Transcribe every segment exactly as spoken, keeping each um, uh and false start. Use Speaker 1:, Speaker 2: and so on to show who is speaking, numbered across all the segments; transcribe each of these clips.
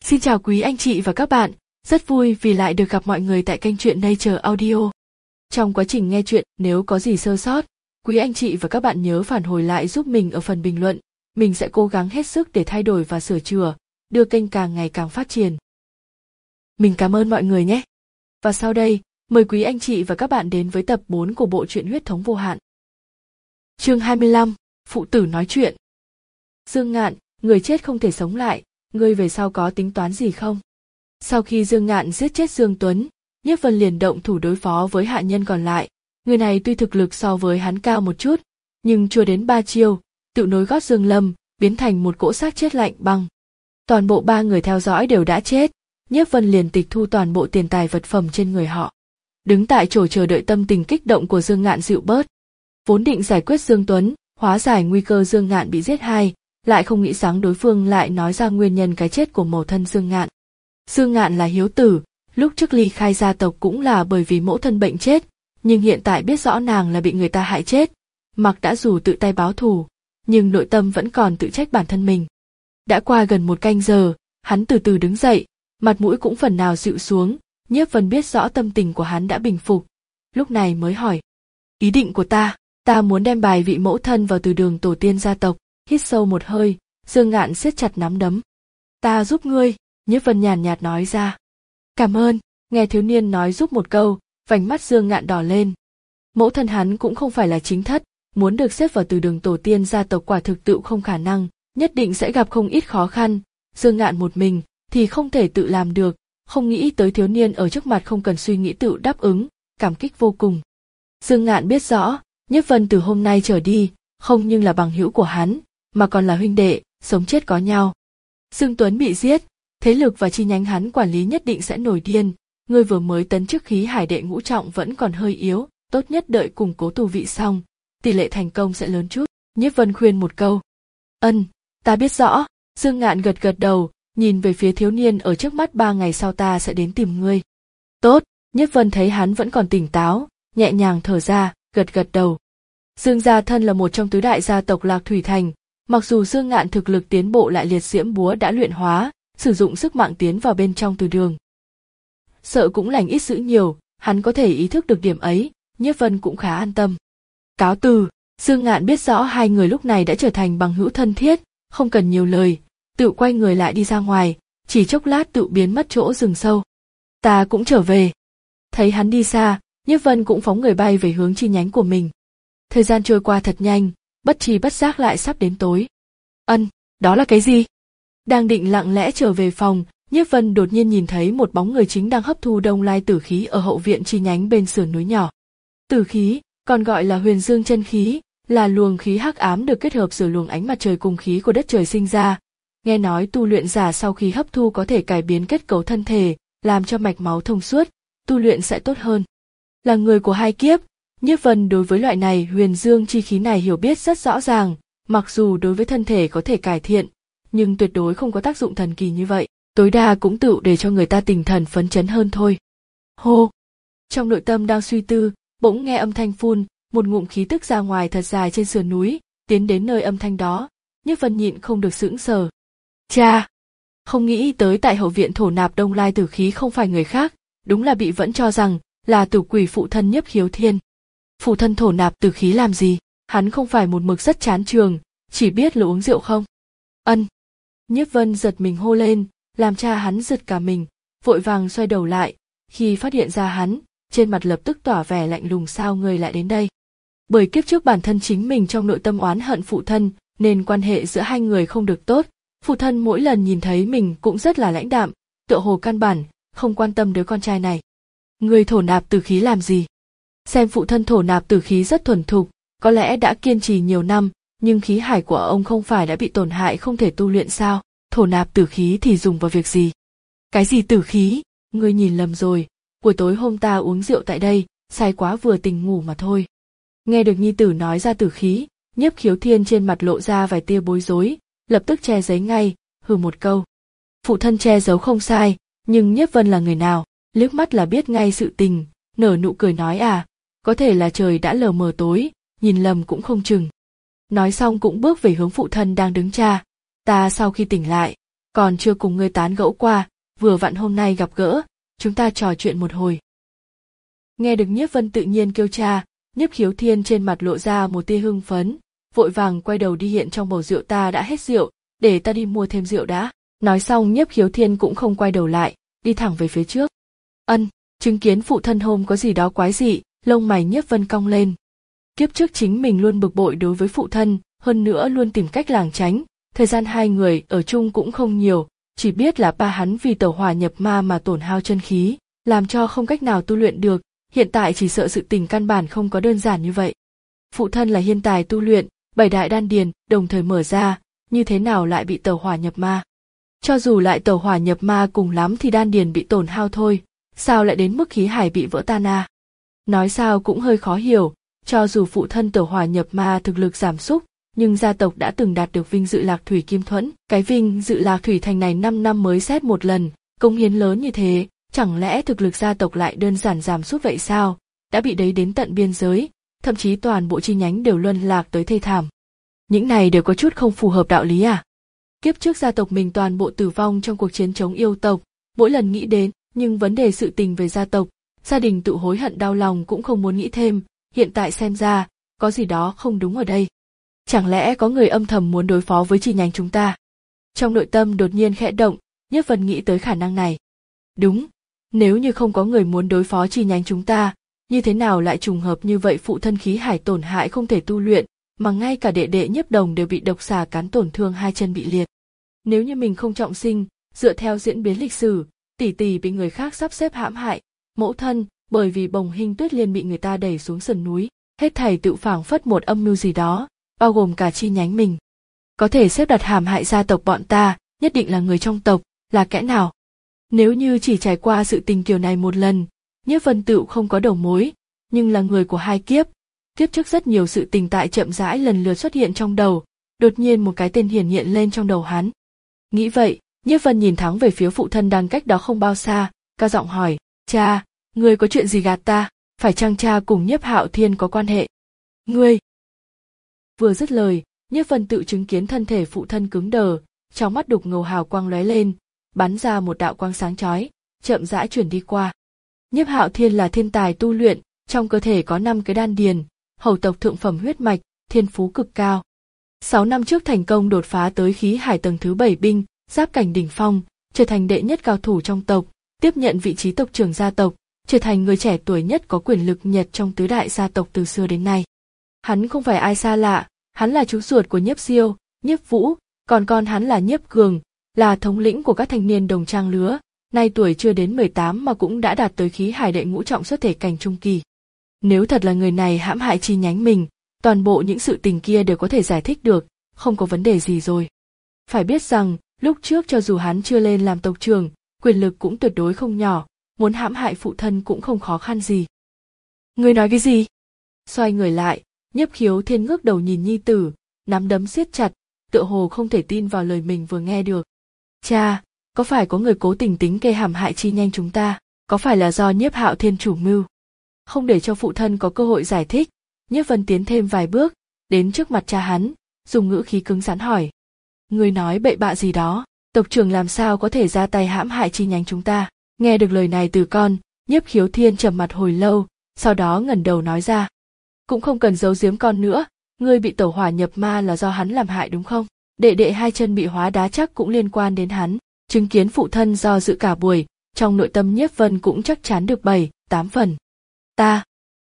Speaker 1: Xin chào quý anh chị và các bạn, rất vui vì lại được gặp mọi người tại kênh truyện Nature Audio. Trong quá trình nghe truyện, nếu có gì sơ sót, quý anh chị và các bạn nhớ phản hồi lại giúp mình ở phần bình luận, mình sẽ cố gắng hết sức để thay đổi và sửa chữa, đưa kênh càng ngày càng phát triển. Mình cảm ơn mọi người nhé. Và sau đây, mời quý anh chị và các bạn đến với tập bốn của bộ truyện Huyết thống vô hạn. Chương hai mươi lăm, Phụ tử nói chuyện. Dương Ngạn, người chết không thể sống lại, ngươi về sau có tính toán gì không? Sau khi Dương Ngạn giết chết Dương Tuấn, Nhiếp Vân liền động thủ đối phó với hạ nhân còn lại. Người này tuy thực lực so với hắn cao một chút, nhưng chưa đến ba chiêu, tự nối gót Dương Lâm, biến thành một cỗ xác chết lạnh băng. Toàn bộ ba người theo dõi đều đã chết, Nhiếp Vân liền tịch thu toàn bộ tiền tài vật phẩm trên người họ. Đứng tại chỗ chờ đợi tâm tình kích động của Dương Ngạn dịu bớt. Vốn định giải quyết Dương Tuấn, hóa giải nguy cơ Dương Ngạn bị giết hai, lại không nghĩ sáng đối phương lại nói ra nguyên nhân cái chết của mẫu thân Dương Ngạn. Dương Ngạn là hiếu tử, lúc trước ly khai gia tộc cũng là bởi vì mẫu thân bệnh chết, nhưng hiện tại biết rõ nàng là bị người ta hại chết, mặc đã dù tự tay báo thù, nhưng nội tâm vẫn còn tự trách bản thân mình. Đã qua gần một canh giờ, hắn từ từ đứng dậy, mặt mũi cũng phần nào dịu xuống, Nhiếp Vân biết rõ tâm tình của hắn đã bình phục, lúc này mới hỏi. Ý định của ta, ta muốn đem bài vị mẫu thân vào từ đường tổ tiên gia tộc. Hít sâu một hơi, Dương Ngạn siết chặt nắm đấm. Ta giúp ngươi, Nhiếp Vân nhàn nhạt nói ra. Cảm ơn, nghe thiếu niên nói giúp một câu, vành mắt Dương Ngạn đỏ lên. Mẫu thân hắn cũng không phải là chính thất, muốn được xếp vào từ đường tổ tiên gia tộc quả thực tự không khả năng, nhất định sẽ gặp không ít khó khăn. Dương Ngạn một mình thì không thể tự làm được, không nghĩ tới thiếu niên ở trước mặt không cần suy nghĩ tự đáp ứng, cảm kích vô cùng. Dương Ngạn biết rõ, Nhiếp Vân từ hôm nay trở đi, không nhưng là bằng hữu của hắn, mà còn là huynh đệ, sống chết có nhau. Dương Tuấn bị giết, thế lực và chi nhánh hắn quản lý nhất định sẽ nổi điên, ngươi vừa mới tấn chức khí hải đệ ngũ trọng vẫn còn hơi yếu, tốt nhất đợi củng cố tu vị xong, tỷ lệ thành công sẽ lớn chút. Nhiếp Vân khuyên một câu. Ân, ta biết rõ. Dương Ngạn gật gật đầu, nhìn về phía thiếu niên ở trước mắt, ba ngày sau ta sẽ đến tìm ngươi. Tốt, Nhiếp Vân thấy hắn vẫn còn tỉnh táo, nhẹ nhàng thở ra, gật gật đầu. Dương gia thân là một trong tứ đại gia tộc Lạc Thủy Thành, mặc dù Dương Ngạn thực lực tiến bộ lại liệt diễm búa đã luyện hóa, sử dụng sức mạnh tiến vào bên trong từ đường. Sợ cũng lành ít dữ nhiều, hắn có thể ý thức được điểm ấy, Nhiếp Vân cũng khá an tâm. Cáo từ, Dương Ngạn biết rõ hai người lúc này đã trở thành bằng hữu thân thiết, không cần nhiều lời, tự quay người lại đi ra ngoài, chỉ chốc lát tự biến mất chỗ rừng sâu. Ta cũng trở về. Thấy hắn đi xa, Nhiếp Vân cũng phóng người bay về hướng chi nhánh của mình. Thời gian trôi qua thật nhanh, bất tri bất giác lại sắp đến tối. Ân, đó là cái gì? Đang định lặng lẽ trở về phòng, Nhiếp Vân đột nhiên nhìn thấy một bóng người chính đang hấp thu đông lai tử khí ở hậu viện chi nhánh bên sườn núi nhỏ. Tử khí, còn gọi là huyền dương chân khí, là luồng khí hắc ám được kết hợp giữa luồng ánh mặt trời cùng khí của đất trời sinh ra. Nghe nói tu luyện giả sau khi hấp thu có thể cải biến kết cấu thân thể, làm cho mạch máu thông suốt, tu luyện sẽ tốt hơn. Là người của hai kiếp, Nhiếp Vân đối với loại này huyền dương chi khí này hiểu biết rất rõ ràng, mặc dù đối với thân thể có thể cải thiện, nhưng tuyệt đối không có tác dụng thần kỳ như vậy, tối đa cũng tự để cho người ta tinh thần phấn chấn hơn thôi. Hô! Trong nội tâm đang suy tư, bỗng nghe âm thanh phun, một ngụm khí tức ra ngoài thật dài trên sườn núi, tiến đến nơi âm thanh đó, Nhiếp Vân nhịn không được sững sờ. Cha! Không nghĩ tới tại hậu viện thổ nạp đông lai tử khí không phải người khác, đúng là bị vẫn cho rằng là tử quỷ phụ thân Nhiếp Khiếu Thiên. Phụ thân thổ nạp tử khí làm gì? Hắn không phải một mực rất chán trường, chỉ biết là uống rượu không? Ân. Nhiếp Vân giật mình hô lên, làm cha hắn giật cả mình, vội vàng xoay đầu lại, khi phát hiện ra hắn, trên mặt lập tức tỏa vẻ lạnh lùng. Sao ngươi lại đến đây? Bởi kiếp trước bản thân chính mình trong nội tâm oán hận phụ thân, nên quan hệ giữa hai người không được tốt, phụ thân mỗi lần nhìn thấy mình cũng rất là lãnh đạm, tựa hồ căn bản không quan tâm đứa con trai này. Ngươi thổ nạp tử khí làm gì? Xem phụ thân thổ nạp tử khí rất thuần thục, có lẽ đã kiên trì nhiều năm, nhưng khí hải của ông không phải đã bị tổn hại không thể tu luyện sao? Thổ nạp tử khí thì dùng vào việc gì? Cái gì tử khí? Ngươi nhìn lầm rồi, buổi tối hôm ta uống rượu tại đây, say quá vừa tỉnh ngủ mà thôi. Nghe được nhi tử nói ra tử khí, Nhiếp Khiếu Thiên trên mặt lộ ra vài tia bối rối, lập tức che giấu ngay, hừ một câu. Phụ thân che giấu không sai, nhưng Nhiếp Vân là người nào, liếc mắt là biết ngay sự tình, nở nụ cười nói à, có thể là trời đã lờ mờ tối, nhìn lầm cũng không chừng. Nói xong cũng bước về hướng phụ thân đang đứng cha. Ta sau khi tỉnh lại, Còn chưa cùng ngươi tán gẫu qua, vừa vặn hôm nay gặp gỡ, chúng ta trò chuyện một hồi. Nghe được Nhiếp Vân tự nhiên kêu cha, Nhiếp Khiếu Thiên trên mặt lộ ra một tia hưng phấn, vội vàng quay đầu đi, hiện trong bầu rượu ta đã hết rượu, để ta đi mua thêm rượu đã. Nói xong Nhiếp Khiếu Thiên cũng không quay đầu lại, đi thẳng về phía trước. Ân, chứng kiến phụ thân hôm có gì đó quái dị, lông mày Nhiếp Vân cong lên. Kiếp trước chính mình luôn bực bội đối với phụ thân, hơn nữa luôn tìm cách lảng tránh, thời gian hai người ở chung cũng không nhiều, chỉ biết là ba hắn vì tẩu hỏa nhập ma mà tổn hao chân khí, làm cho không cách nào tu luyện được, hiện tại chỉ sợ sự tình căn bản không có đơn giản như vậy. Phụ thân là hiên tài tu luyện, bảy đại đan điền đồng thời mở ra, như thế nào lại bị tẩu hỏa nhập ma? Cho dù lại tẩu hỏa nhập ma cùng lắm thì đan điền bị tổn hao thôi, sao lại đến mức khí hải bị vỡ tan à? Nói sao cũng hơi khó hiểu, cho dù phụ thân tẩu hỏa nhập ma thực lực giảm sút, nhưng gia tộc đã từng đạt được vinh dự Lạc Thủy Kim Thuẫn, cái vinh dự Lạc Thủy Thành này năm năm mới xét một lần, công hiến lớn như thế, chẳng lẽ thực lực gia tộc lại đơn giản giảm sút vậy sao? Đã bị đấy đến tận biên giới, thậm chí toàn bộ chi nhánh đều luân lạc tới thê thảm. Những này đều có chút không phù hợp đạo lý à? Kiếp trước gia tộc mình toàn bộ tử vong trong cuộc chiến chống yêu tộc, mỗi lần nghĩ đến, nhưng vấn đề sự tình về gia tộc, gia đình tự hối hận đau lòng cũng không muốn nghĩ thêm, hiện tại xem ra, có gì đó không đúng ở đây. Chẳng lẽ có người âm thầm muốn đối phó với chi nhánh chúng ta? Trong nội tâm đột nhiên khẽ động, Nhiếp Vân nghĩ tới khả năng này. Đúng, nếu như không có người muốn đối phó chi nhánh chúng ta, như thế nào lại trùng hợp như vậy, phụ thân khí hải tổn hại không thể tu luyện, mà ngay cả đệ đệ Nhiếp Đồng đều bị độc xà cắn tổn thương hai chân bị liệt. Nếu như mình không trọng sinh, dựa theo diễn biến lịch sử, tỷ tỷ bị người khác sắp xếp hãm hại, mẫu thân bởi vì Bồng Hinh Tuyết Liên bị người ta đẩy xuống sườn núi, hết thảy tự phảng phất một âm mưu gì đó, bao gồm cả chi nhánh mình. Có thể xếp đặt hãm hại gia tộc bọn ta, nhất định là người trong tộc, là kẻ nào? Nếu như chỉ trải qua sự tình kiểu này một lần, Nhiếp Vân Tựu không có đầu mối, nhưng là người của hai kiếp, kiếp trước rất nhiều sự tình tại chậm rãi lần lượt xuất hiện trong đầu, đột nhiên một cái tên hiển hiện lên trong đầu hắn. Nghĩ vậy, Nhiếp Vân nhìn thẳng về phía phụ thân đang cách đó không bao xa, cao giọng hỏi, cha, ngươi có chuyện gì gạt ta, phải chăng cha cùng Nhiếp Hạo Thiên có quan hệ? Ngươi! Vừa dứt lời, Nhiếp Vân tự chứng kiến thân thể phụ thân cứng đờ, trong mắt đục ngầu hào quang lóe lên, bắn ra một đạo quang sáng chói, chậm rãi chuyển đi qua. Nhiếp Hạo Thiên là thiên tài tu luyện, trong cơ thể có năm cái đan điền, hầu tộc thượng phẩm huyết mạch, thiên phú cực cao. Sáu năm trước thành công đột phá tới khí hải tầng thứ bảy binh, giáp cảnh đỉnh phong, trở thành đệ nhất cao thủ trong tộc, tiếp nhận vị trí tộc trưởng gia tộc, trở thành người trẻ tuổi nhất có quyền lực nhất trong tứ đại gia tộc từ xưa đến nay. Hắn không phải ai xa lạ, hắn là chú ruột của Nhiếp Siêu, Nhiếp Vũ, còn con hắn là Nhiếp Cường, là thống lĩnh của các thanh niên đồng trang lứa, nay tuổi chưa đến mười tám mà cũng đã đạt tới khí hải đệ ngũ trọng xuất thể cảnh trung kỳ. Nếu thật là người này hãm hại chi nhánh mình, toàn bộ những sự tình kia đều có thể giải thích được, không có vấn đề gì rồi. Phải biết rằng, lúc trước cho dù hắn chưa lên làm tộc trưởng, quyền lực cũng tuyệt đối không nhỏ, muốn hãm hại phụ thân cũng không khó khăn gì. Ngươi nói cái gì? Xoay người lại, Nhiếp Khiếu Thiên ngước đầu nhìn nhi tử, nắm đấm siết chặt, tựa hồ không thể tin vào lời mình vừa nghe được. Cha, có phải có người cố tình tính kế hãm hại chi nhánh chúng ta, có phải là do Nhiếp Hạo Thiên chủ mưu? Không để cho phụ thân có cơ hội giải thích, Nhiếp Vân tiến thêm vài bước, đến trước mặt cha hắn, dùng ngữ khí cứng rắn hỏi. Ngươi nói bậy bạ gì đó, tộc trưởng làm sao có thể ra tay hãm hại chi nhánh chúng ta? Nghe được lời này từ con, Nhiếp Khiếu Thiên trầm mặt hồi lâu, sau đó ngẩng đầu nói ra. Cũng không cần giấu giếm con nữa, ngươi bị tẩu hỏa nhập ma là do hắn làm hại đúng không? Đệ đệ hai chân bị hóa đá chắc cũng liên quan đến hắn. Chứng kiến phụ thân do dự cả buổi, trong nội tâm Nhiếp Vân cũng chắc chắn được bảy, tám phần. Ta,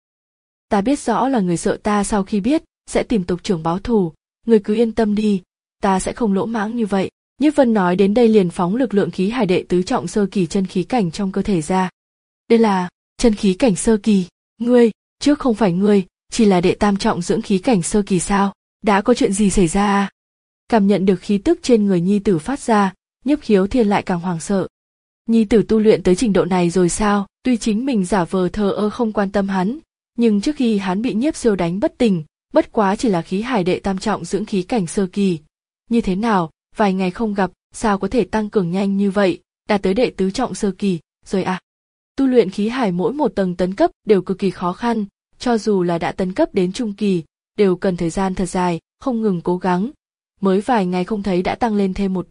Speaker 1: ta biết rõ là người sợ ta sau khi biết, sẽ tìm tộc trưởng báo thù, người cứ yên tâm đi, ta sẽ không lỗ mãng như vậy. Nhiếp Vân nói đến đây liền phóng lực lượng khí hải đệ tứ trọng sơ kỳ chân khí cảnh trong cơ thể ra. Đây là chân khí cảnh sơ kỳ, ngươi, trước không phải ngươi, chỉ là đệ tam trọng dưỡng khí cảnh sơ kỳ sao? Đã có chuyện gì xảy ra à? Cảm nhận được khí tức trên người nhi tử phát ra, Nhiếp Khiếu Thiên lại càng hoảng sợ. Nhi tử tu luyện tới trình độ này rồi sao? Tuy chính mình giả vờ thờ ơ không quan tâm hắn, nhưng trước khi hắn bị Nhiếp Siêu đánh bất tỉnh, bất quá chỉ là khí hải đệ tam trọng dưỡng khí cảnh sơ kỳ. Như thế nào, vài ngày không gặp, sao có thể tăng cường nhanh như vậy, đạt tới đệ tứ trọng sơ kỳ, rồi à? Tu luyện khí hải mỗi một tầng tấn cấp đều cực kỳ khó khăn, cho dù là đã tấn cấp đến trung kỳ, đều cần thời gian thật dài, không ngừng cố gắng. Mới vài ngày không thấy đã tăng lên thêm một bậc,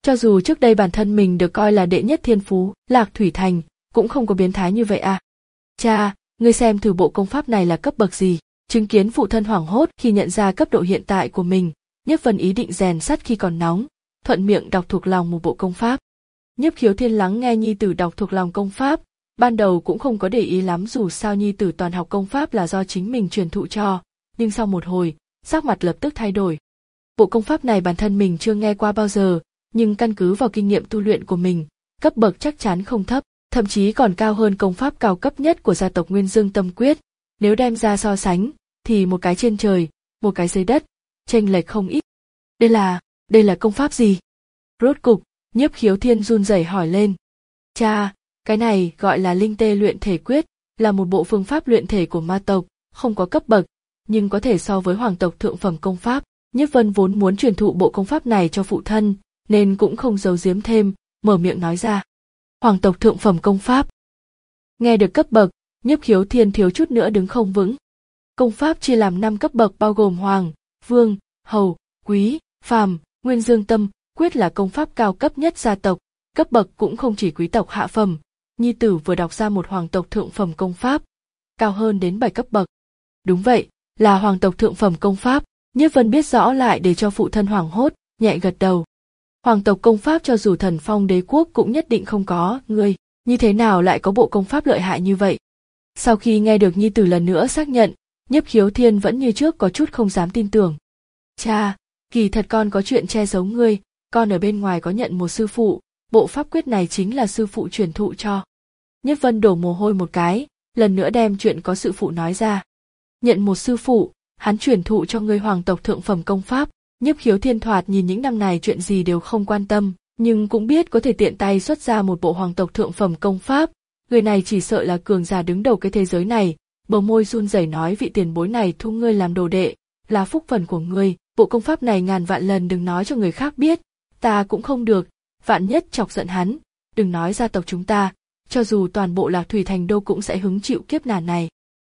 Speaker 1: Cho dù trước đây bản thân mình được coi là đệ nhất thiên phú, Lạc Thủy Thành, cũng không có biến thái như vậy à. Cha, ngươi xem thử bộ công pháp này là cấp bậc gì. Chứng kiến phụ thân hoảng hốt khi nhận ra cấp độ hiện tại của mình, Nhiếp Vân ý định rèn sắt khi còn nóng, thuận miệng đọc thuộc lòng một bộ công pháp. Nhiếp Khiếu Thiên lắng nghe nhi tử đọc thuộc lòng công pháp, ban đầu cũng không có để ý lắm dù sao nhi tử toàn học công pháp là do chính mình truyền thụ cho, nhưng sau một hồi, sắc mặt lập tức thay đổi. Bộ công pháp này bản thân mình chưa nghe qua bao giờ, nhưng căn cứ vào kinh nghiệm tu luyện của mình, cấp bậc chắc chắn không thấp, thậm chí còn cao hơn công pháp cao cấp nhất của gia tộc Nguyên Dương Tâm Quyết. Nếu đem ra so sánh, thì một cái trên trời, một cái dưới đất, chênh lệch không ít. Đây là, đây là công pháp gì? Rốt cục, Nhiếp Khiếu Thiên run rẩy hỏi lên. Cha, cái này gọi là Linh Tê Luyện Thể Quyết, là một bộ phương pháp luyện thể của ma tộc, không có cấp bậc, nhưng có thể so với hoàng tộc thượng phẩm công pháp. Nhiếp Vân vốn muốn truyền thụ bộ công pháp này cho phụ thân, nên cũng không giấu giếm thêm, mở miệng nói ra. Hoàng tộc thượng phẩm công pháp. Nghe được cấp bậc, Nhiếp Khiếu Thiên thiếu chút nữa đứng không vững. Công pháp chia làm năm cấp bậc bao gồm hoàng, vương, hầu, quý, phàm, Nguyên Dương Tâm Quyết là công pháp cao cấp nhất gia tộc, cấp bậc cũng không chỉ quý tộc hạ phẩm. Nhi tử vừa đọc ra một hoàng tộc thượng phẩm công pháp, cao hơn đến bảy cấp bậc. Đúng vậy, là hoàng tộc thượng phẩm công pháp. Nhiếp Vân biết rõ lại để cho phụ thân hoảng hốt, nhẹ gật đầu. Hoàng tộc công pháp cho dù Thần Phong Đế quốc cũng nhất định không có, ngươi, như thế nào lại có bộ công pháp lợi hại như vậy? Sau khi nghe được nhi tử lần nữa xác nhận, Nhiếp Khiếu Thiên vẫn như trước có chút không dám tin tưởng. Cha, kỳ thật con có chuyện che giấu ngươi, con ở bên ngoài có nhận một sư phụ, bộ pháp quyết này chính là sư phụ truyền thụ cho. Nhiếp Vân đổ mồ hôi một cái, lần nữa đem chuyện có sư phụ nói ra. Nhận một sư phụ, hắn truyền thụ cho ngươi hoàng tộc thượng phẩm công pháp. Nhiếp Khiếu Thiên thoạt nhìn những năm này chuyện gì đều không quan tâm, nhưng cũng biết có thể tiện tay xuất ra một bộ hoàng tộc thượng phẩm công pháp. Người này chỉ sợ là cường giả đứng đầu cái thế giới này, bờ môi run rẩy nói vị tiền bối này thu ngươi làm đồ đệ, là phúc phần của ngươi, bộ công pháp này ngàn vạn lần đừng nói cho người khác biết, ta cũng không được, vạn nhất chọc giận hắn, đừng nói gia tộc chúng ta, cho dù toàn bộ Lạc Thủy Thành đô cũng sẽ hứng chịu kiếp nạn này.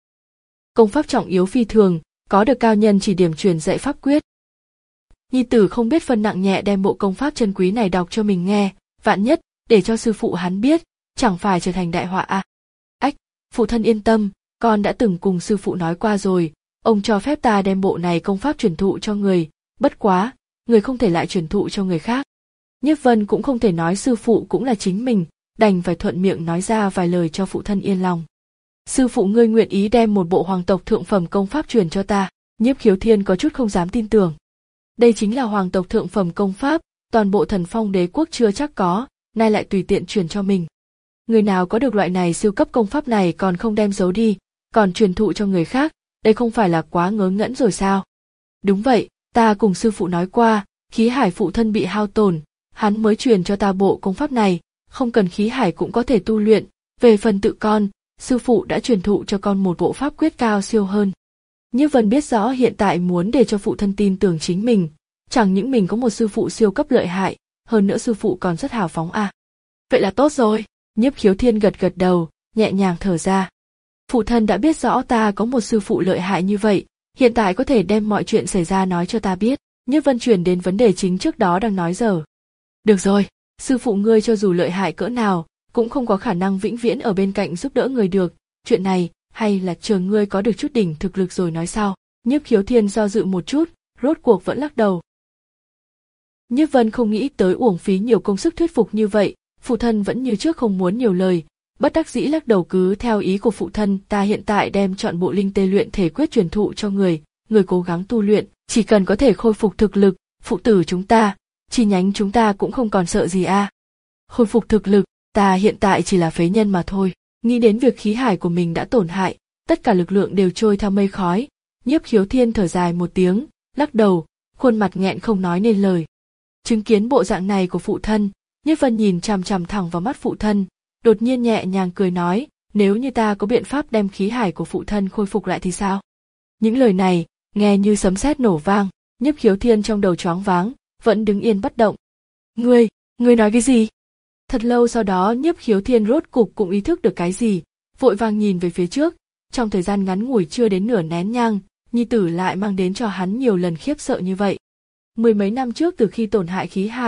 Speaker 1: Công pháp trọng yếu phi thường, có được cao nhân chỉ điểm truyền dạy pháp quyết. Nhi tử không biết phân nặng nhẹ đem bộ công pháp chân quý này đọc cho mình nghe, vạn nhất, để cho sư phụ hắn biết, chẳng phải trở thành đại họa à. Ách, phụ thân yên tâm, con đã từng cùng sư phụ nói qua rồi, ông cho phép ta đem bộ này công pháp truyền thụ cho người, bất quá, người không thể lại truyền thụ cho người khác. Nhiếp Vân cũng không thể nói sư phụ cũng là chính mình, đành phải thuận miệng nói ra vài lời cho phụ thân yên lòng. Sư phụ ngươi nguyện ý đem một bộ hoàng tộc thượng phẩm công pháp truyền cho ta. Nhiếp Khiếu Thiên có chút không dám tin tưởng. Đây chính là hoàng tộc thượng phẩm công pháp, toàn bộ Thần Phong Đế quốc chưa chắc có, nay lại tùy tiện truyền cho mình. Người nào có được loại này siêu cấp công pháp này còn không đem giấu đi, còn truyền thụ cho người khác, đây không phải là quá ngớ ngẩn rồi sao? Đúng vậy, ta cùng sư phụ nói qua, khí hải phụ thân bị hao tổn, hắn mới truyền cho ta bộ công pháp này, không cần khí hải cũng có thể tu luyện, về phần tự con, sư phụ đã truyền thụ cho con một bộ pháp quyết cao siêu hơn. Nhiếp Vân biết rõ hiện tại muốn để cho phụ thân tin tưởng chính mình, chẳng những mình có một sư phụ siêu cấp lợi hại, hơn nữa sư phụ còn rất hào phóng à. Vậy là tốt rồi, Nhiếp Khiếu Thiên gật gật đầu, nhẹ nhàng thở ra. Phụ thân đã biết rõ ta có một sư phụ lợi hại như vậy, hiện tại có thể đem mọi chuyện xảy ra nói cho ta biết. Nhiếp Vân chuyển đến vấn đề chính trước đó đang nói dở. Được rồi, sư phụ ngươi cho dù lợi hại cỡ nào, cũng không có khả năng vĩnh viễn ở bên cạnh giúp đỡ người được, chuyện này, hay là chờ ngươi có được chút đỉnh thực lực rồi nói sau. Nhiếp Khiếu Thiên do dự một chút, rốt cuộc vẫn lắc đầu. Nhiếp Vân không nghĩ tới uổng phí nhiều công sức thuyết phục như vậy, phụ thân vẫn như trước không muốn nhiều lời, bất đắc dĩ lắc đầu cứ theo ý của phụ thân, ta hiện tại đem chọn bộ Linh Tê Luyện Thể Quyết truyền thụ cho người, người cố gắng tu luyện, chỉ cần có thể khôi phục thực lực, phụ tử chúng ta, chi nhánh chúng ta cũng không còn sợ gì a. À. Khôi phục thực lực, ta hiện tại chỉ là phế nhân mà thôi. Nghĩ đến việc khí hải của mình đã tổn hại, tất cả lực lượng đều trôi theo mây khói, Nhiếp Khiếu Thiên thở dài một tiếng, lắc đầu, khuôn mặt nghẹn không nói nên lời. Chứng kiến bộ dạng này của phụ thân, Nhiếp Vân nhìn chằm chằm thẳng vào mắt phụ thân, đột nhiên nhẹ nhàng cười nói, nếu như ta có biện pháp đem khí hải của phụ thân khôi phục lại thì sao? Những lời này, nghe như sấm sét nổ vang, Nhiếp Khiếu Thiên trong đầu choáng váng, vẫn đứng yên bất động. Ngươi, ngươi nói cái gì? Thật lâu sau đó Nhiếp Khiếu Thiên rốt cục cũng ý thức được cái gì, vội vàng nhìn về phía trước, trong thời gian ngắn ngủi chưa đến nửa nén nhang, nhi tử lại mang đến cho hắn nhiều lần khiếp sợ như vậy. Mười mấy năm trước từ khi tổn hại khí hải,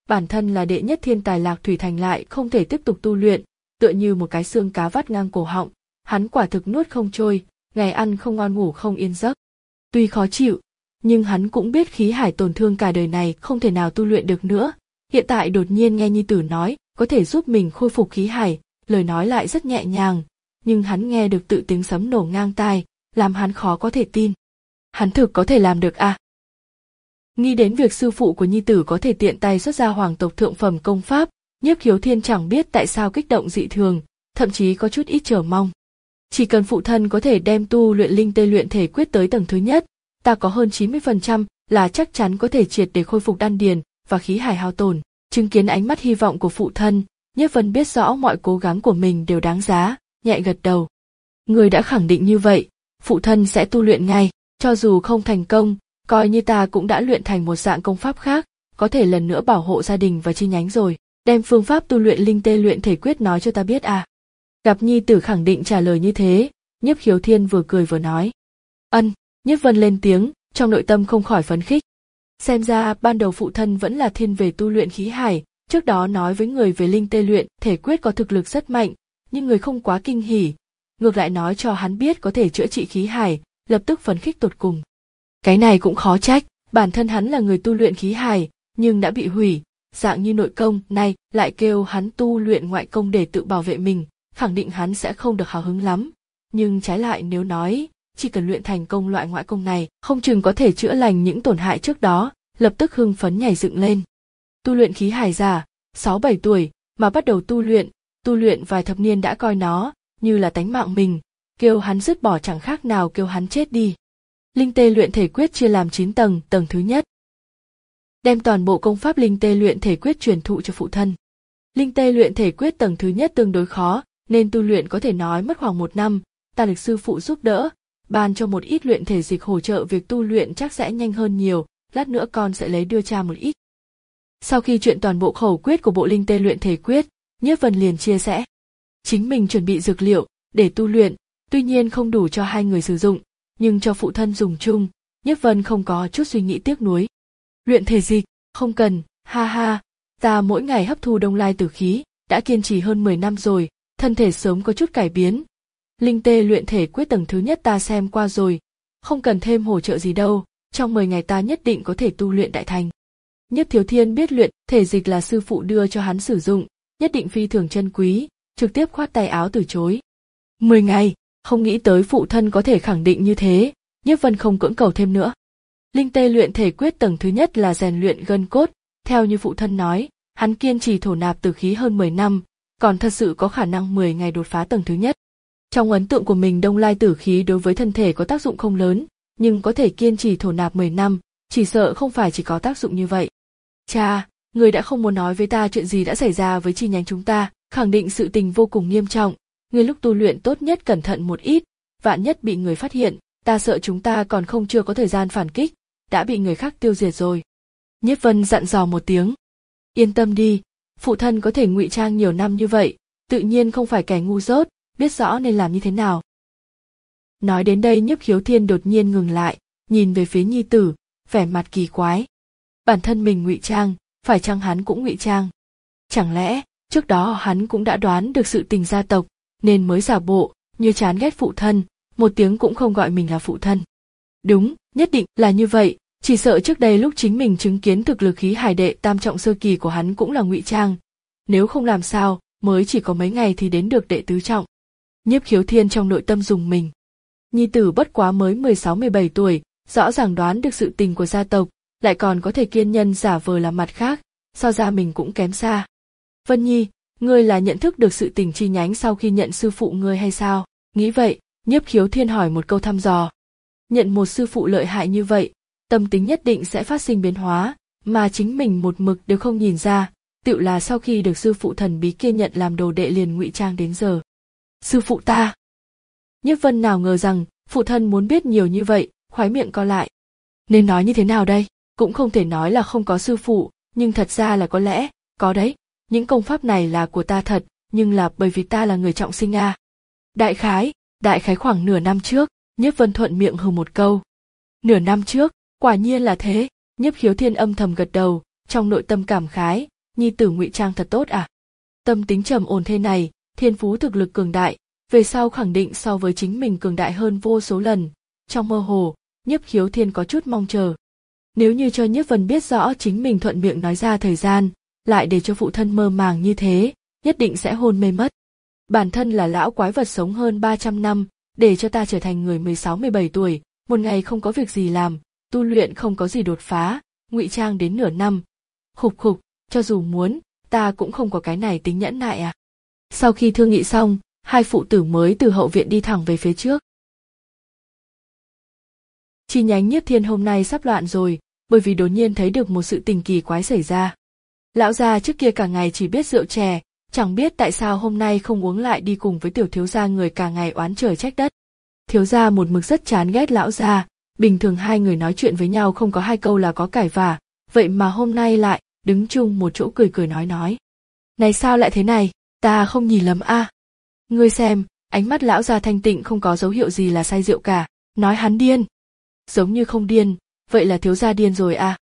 Speaker 1: Bản thân là đệ nhất thiên tài Lạc Thủy Thành lại không thể tiếp tục tu luyện, tựa như một cái xương cá vắt ngang cổ họng, hắn quả thực nuốt không trôi, ngày ăn không ngon ngủ không yên giấc. Tuy khó chịu, nhưng hắn cũng biết khí hải tổn thương cả đời này không thể nào tu luyện được nữa. Hiện tại đột nhiên nghe nhi tử nói có thể giúp mình khôi phục khí hải, lời nói lại rất nhẹ nhàng, nhưng hắn nghe được tự tiếng sấm nổ ngang tai, làm hắn khó có thể tin. Hắn thực có thể làm được à? Nghĩ đến việc sư phụ của nhi tử có thể tiện tay xuất ra hoàng tộc thượng phẩm công pháp, Nhiếp Khiếu Thiên chẳng biết tại sao kích động dị thường, thậm chí có chút ít chờ mong. Chỉ cần phụ thân có thể đem tu luyện linh tê luyện thể quyết tới tầng thứ nhất, ta có hơn chín mươi phần trăm là chắc chắn có thể triệt để khôi phục đan điền và khí hải hao tổn. Chứng kiến ánh mắt hy vọng của phụ thân, Nhiếp Vân biết rõ mọi cố gắng của mình đều đáng giá, nhẹ gật đầu. Người đã khẳng định như vậy, phụ thân sẽ tu luyện ngay, cho dù không thành công, coi như ta cũng đã luyện thành một dạng công pháp khác, có thể lần nữa bảo hộ gia đình và chi nhánh rồi. Đem phương pháp tu luyện linh tê luyện thể quyết nói cho ta biết à? Gặp nhi tử khẳng định trả lời như thế, Nhiếp Khiếu Thiên vừa cười vừa nói. Ân, Nhiếp Vân lên tiếng, trong nội tâm không khỏi phấn khích. Xem ra ban đầu phụ thân vẫn là thiên về tu luyện khí hải, trước đó nói với người về linh tê luyện thể quyết có thực lực rất mạnh, nhưng người không quá kinh hỉ, ngược lại nói cho hắn biết có thể chữa trị khí hải, lập tức phấn khích tột cùng. Cái này cũng khó trách, bản thân hắn là người tu luyện khí hải, nhưng đã bị hủy, dạng như nội công này lại kêu hắn tu luyện ngoại công để tự bảo vệ mình, khẳng định hắn sẽ không được hào hứng lắm. Nhưng trái lại nếu nói, chỉ cần luyện thành công loại ngoại công này, không chừng có thể chữa lành những tổn hại trước đó, lập tức hưng phấn nhảy dựng lên. Tu luyện khí hải giả, sáu bảy tuổi, mà bắt đầu tu luyện, tu luyện vài thập niên đã coi nó như là tánh mạng mình, kêu hắn dứt bỏ chẳng khác nào kêu hắn chết đi. Linh tê luyện thể quyết chia làm chín tầng, tầng thứ nhất. Đem toàn bộ công pháp linh tê luyện thể quyết truyền thụ cho phụ thân. Linh tê luyện thể quyết tầng thứ nhất tương đối khó, nên tu luyện có thể nói mất khoảng một năm, ta được sư phụ giúp đỡ, ban cho một ít luyện thể dịch hỗ trợ việc tu luyện chắc sẽ nhanh hơn nhiều, lát nữa con sẽ lấy đưa cha một ít. Sau khi chuyện toàn bộ khẩu quyết của bộ linh tê luyện thể quyết, Nhiếp Vân liền chia sẻ. Chính mình chuẩn bị dược liệu để tu luyện, tuy nhiên không đủ cho hai người sử dụng, nhưng cho phụ thân dùng chung, Nhiếp Vân không có chút suy nghĩ tiếc nuối. Luyện thể dịch, không cần, ha ha, ta mỗi ngày hấp thu đông lai tử khí, đã kiên trì hơn mười năm rồi, thân thể sớm có chút cải biến. Linh tê luyện thể quyết tầng thứ nhất ta xem qua rồi, không cần thêm hỗ trợ gì đâu, trong mười ngày ta nhất định có thể tu luyện đại thành. Nhiếp Thiếu Thiên biết luyện thể dịch là sư phụ đưa cho hắn sử dụng, nhất định phi thường chân quý, trực tiếp khoát tay áo từ chối. Mười ngày, không nghĩ tới phụ thân có thể khẳng định như thế, Nhiếp Vân không cưỡng cầu thêm nữa. Linh tê luyện thể quyết tầng thứ nhất là rèn luyện gân cốt, theo như phụ thân nói, hắn kiên trì thổ nạp tử khí hơn mười năm, còn thật sự có khả năng mười ngày đột phá tầng thứ nhất. Trong ấn tượng của mình đông lai tử khí đối với thân thể có tác dụng không lớn, nhưng có thể kiên trì thổ nạp mười năm, chỉ sợ không phải chỉ có tác dụng như vậy. Cha, người đã không muốn nói với ta chuyện gì đã xảy ra với chi nhánh chúng ta, khẳng định sự tình vô cùng nghiêm trọng, người lúc tu luyện tốt nhất cẩn thận một ít, vạn nhất bị người phát hiện, ta sợ chúng ta còn không chưa có thời gian phản kích, đã bị người khác tiêu diệt rồi. Nhiếp Vân dặn dò một tiếng. Yên tâm đi, phụ thân có thể ngụy trang nhiều năm như vậy, tự nhiên không phải kẻ ngu dốt, biết rõ nên làm như thế nào. Nói đến đây Nhiếp Khiếu Thiên đột nhiên ngừng lại, nhìn về phía nhi tử, vẻ mặt kỳ quái. Bản thân mình ngụy trang, phải chăng hắn cũng ngụy trang? Chẳng lẽ trước đó hắn cũng đã đoán được sự tình gia tộc, nên mới giả bộ như chán ghét phụ thân, một tiếng cũng không gọi mình là phụ thân. Đúng, nhất định là như vậy, chỉ sợ trước đây lúc chính mình chứng kiến thực lực khí hải đệ tam trọng sơ kỳ của hắn cũng là ngụy trang, nếu không làm sao mới chỉ có mấy ngày thì đến được đệ tứ trọng. Nhiếp Khiếu Thiên trong nội tâm dùng mình. Nhi tử bất quá mới mười sáu mười bảy tuổi, rõ ràng đoán được sự tình của gia tộc, lại còn có thể kiên nhân giả vờ làm mặt khác, so ra mình cũng kém xa. Vân Nhi, ngươi là nhận thức được sự tình chi nhánh sau khi nhận sư phụ ngươi hay sao? Nghĩ vậy, Nhiếp Khiếu Thiên hỏi một câu thăm dò. Nhận một sư phụ lợi hại như vậy, tâm tính nhất định sẽ phát sinh biến hóa, mà chính mình một mực đều không nhìn ra, tựu là sau khi được sư phụ thần bí kia nhận làm đồ đệ liền ngụy trang đến giờ. Sư phụ ta. Nhiếp Vân nào ngờ rằng phụ thân muốn biết nhiều như vậy, khoái miệng co lại. Nên nói như thế nào đây? Cũng không thể nói là không có sư phụ, nhưng thật ra là có lẽ, có đấy. Những công pháp này là của ta thật, nhưng là bởi vì ta là người trọng sinh a. À. Đại khái, đại khái khoảng nửa năm trước, Nhiếp Vân thuận miệng hừ một câu. Nửa năm trước, quả nhiên là thế, Nhiếp Khiếu Thiên âm thầm gật đầu, trong nội tâm cảm khái, nhi tử ngụy Trang thật tốt à. Tâm tính trầm ổn thế này, thiên phú thực lực cường đại, về sau khẳng định so với chính mình cường đại hơn vô số lần. Trong mơ hồ, Nhiếp Khiếu Thiên có chút mong chờ. Nếu như cho Nhiếp Vân biết rõ chính mình thuận miệng nói ra thời gian, lại để cho phụ thân mơ màng như thế, nhất định sẽ hôn mê mất. Bản thân là lão quái vật sống hơn ba trăm năm, để cho ta trở thành người mười sáu mười bảy tuổi, một ngày không có việc gì làm, tu luyện không có gì đột phá, ngụy trang đến nửa năm. Khục khục, cho dù muốn, ta cũng không có cái này tính nhẫn nại à. Sau khi thương nghị xong, hai phụ tử mới từ hậu viện đi thẳng về phía trước. Chi nhánh Nhiếp Thiên hôm nay sắp loạn rồi, bởi vì đột nhiên thấy được một sự tình kỳ quái xảy ra. Lão gia trước kia cả ngày chỉ biết rượu chè, chẳng biết tại sao hôm nay không uống lại đi cùng với tiểu thiếu gia người cả ngày oán trời trách đất. Thiếu gia một mực rất chán ghét lão gia, bình thường hai người nói chuyện với nhau không có hai câu là có cãi vả, vậy mà hôm nay lại đứng chung một chỗ cười cười nói nói. Này sao lại thế này, ta không nhìn lầm a? À? Ngươi xem, ánh mắt lão gia thanh tịnh không có dấu hiệu gì là say rượu cả, nói hắn điên. Giống như không điên, vậy là thiếu gia điên rồi à?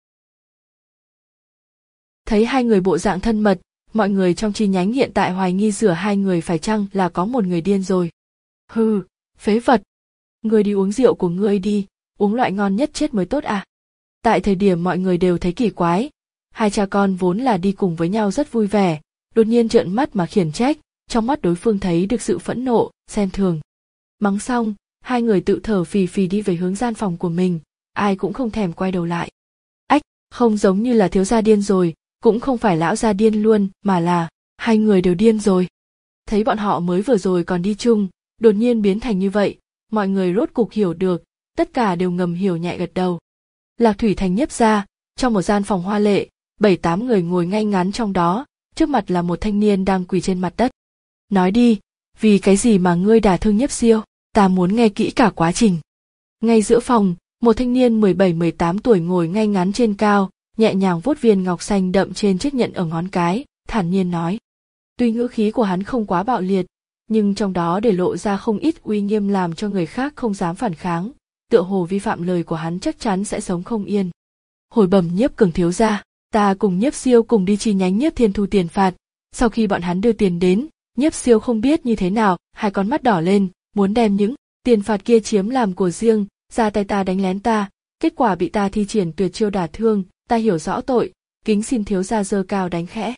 Speaker 1: Thấy hai người bộ dạng thân mật, mọi người trong chi nhánh hiện tại hoài nghi rửa hai người phải chăng là có một người điên rồi. Hừ, phế vật. Ngươi đi uống rượu của ngươi đi, uống loại ngon nhất chết mới tốt à. Tại thời điểm mọi người đều thấy kỳ quái, hai cha con vốn là đi cùng với nhau rất vui vẻ, đột nhiên trợn mắt mà khiển trách, trong mắt đối phương thấy được sự phẫn nộ, xem thường. Mắng xong, hai người tự thở phì phì đi về hướng gian phòng của mình, ai cũng không thèm quay đầu lại. Ách, không giống như là thiếu gia điên rồi, cũng không phải lão gia điên luôn, mà là hai người đều điên rồi. Thấy bọn họ mới vừa rồi còn đi chung, đột nhiên biến thành như vậy, mọi người rốt cục hiểu được, tất cả đều ngầm hiểu nhẹ gật đầu. Lạc Thủy Thành Nhiếp gia, trong một gian phòng hoa lệ, bảy tám người ngồi ngay ngắn trong đó, trước mặt là một thanh niên đang quỳ trên mặt đất. Nói đi, vì cái gì mà ngươi đả thương Nhiếp Siêu, ta muốn nghe kỹ cả quá trình. Ngay giữa phòng, một thanh niên mười bảy mười tám tuổi ngồi ngay ngắn trên cao, nhẹ nhàng vuốt viên ngọc xanh đậm trên chiếc nhẫn ở ngón cái, thản nhiên nói. Tuy ngữ khí của hắn không quá bạo liệt, nhưng trong đó để lộ ra không ít uy nghiêm làm cho người khác không dám phản kháng, tựa hồ vi phạm lời của hắn chắc chắn sẽ sống không yên. Hồi bẩm Nhiếp Cường thiếu gia, ta cùng Nhiếp Siêu cùng đi chi nhánh Nhiếp Thiên thu tiền phạt, sau khi bọn hắn đưa tiền đến, Nhiếp Siêu không biết như thế nào, hai con mắt đỏ lên, muốn đem những tiền phạt kia chiếm làm của riêng, ra tay ta đánh lén ta, kết quả bị ta thi triển tuyệt chiêu đả thương, ta hiểu rõ tội, kính xin thiếu gia giơ cao đánh khẽ.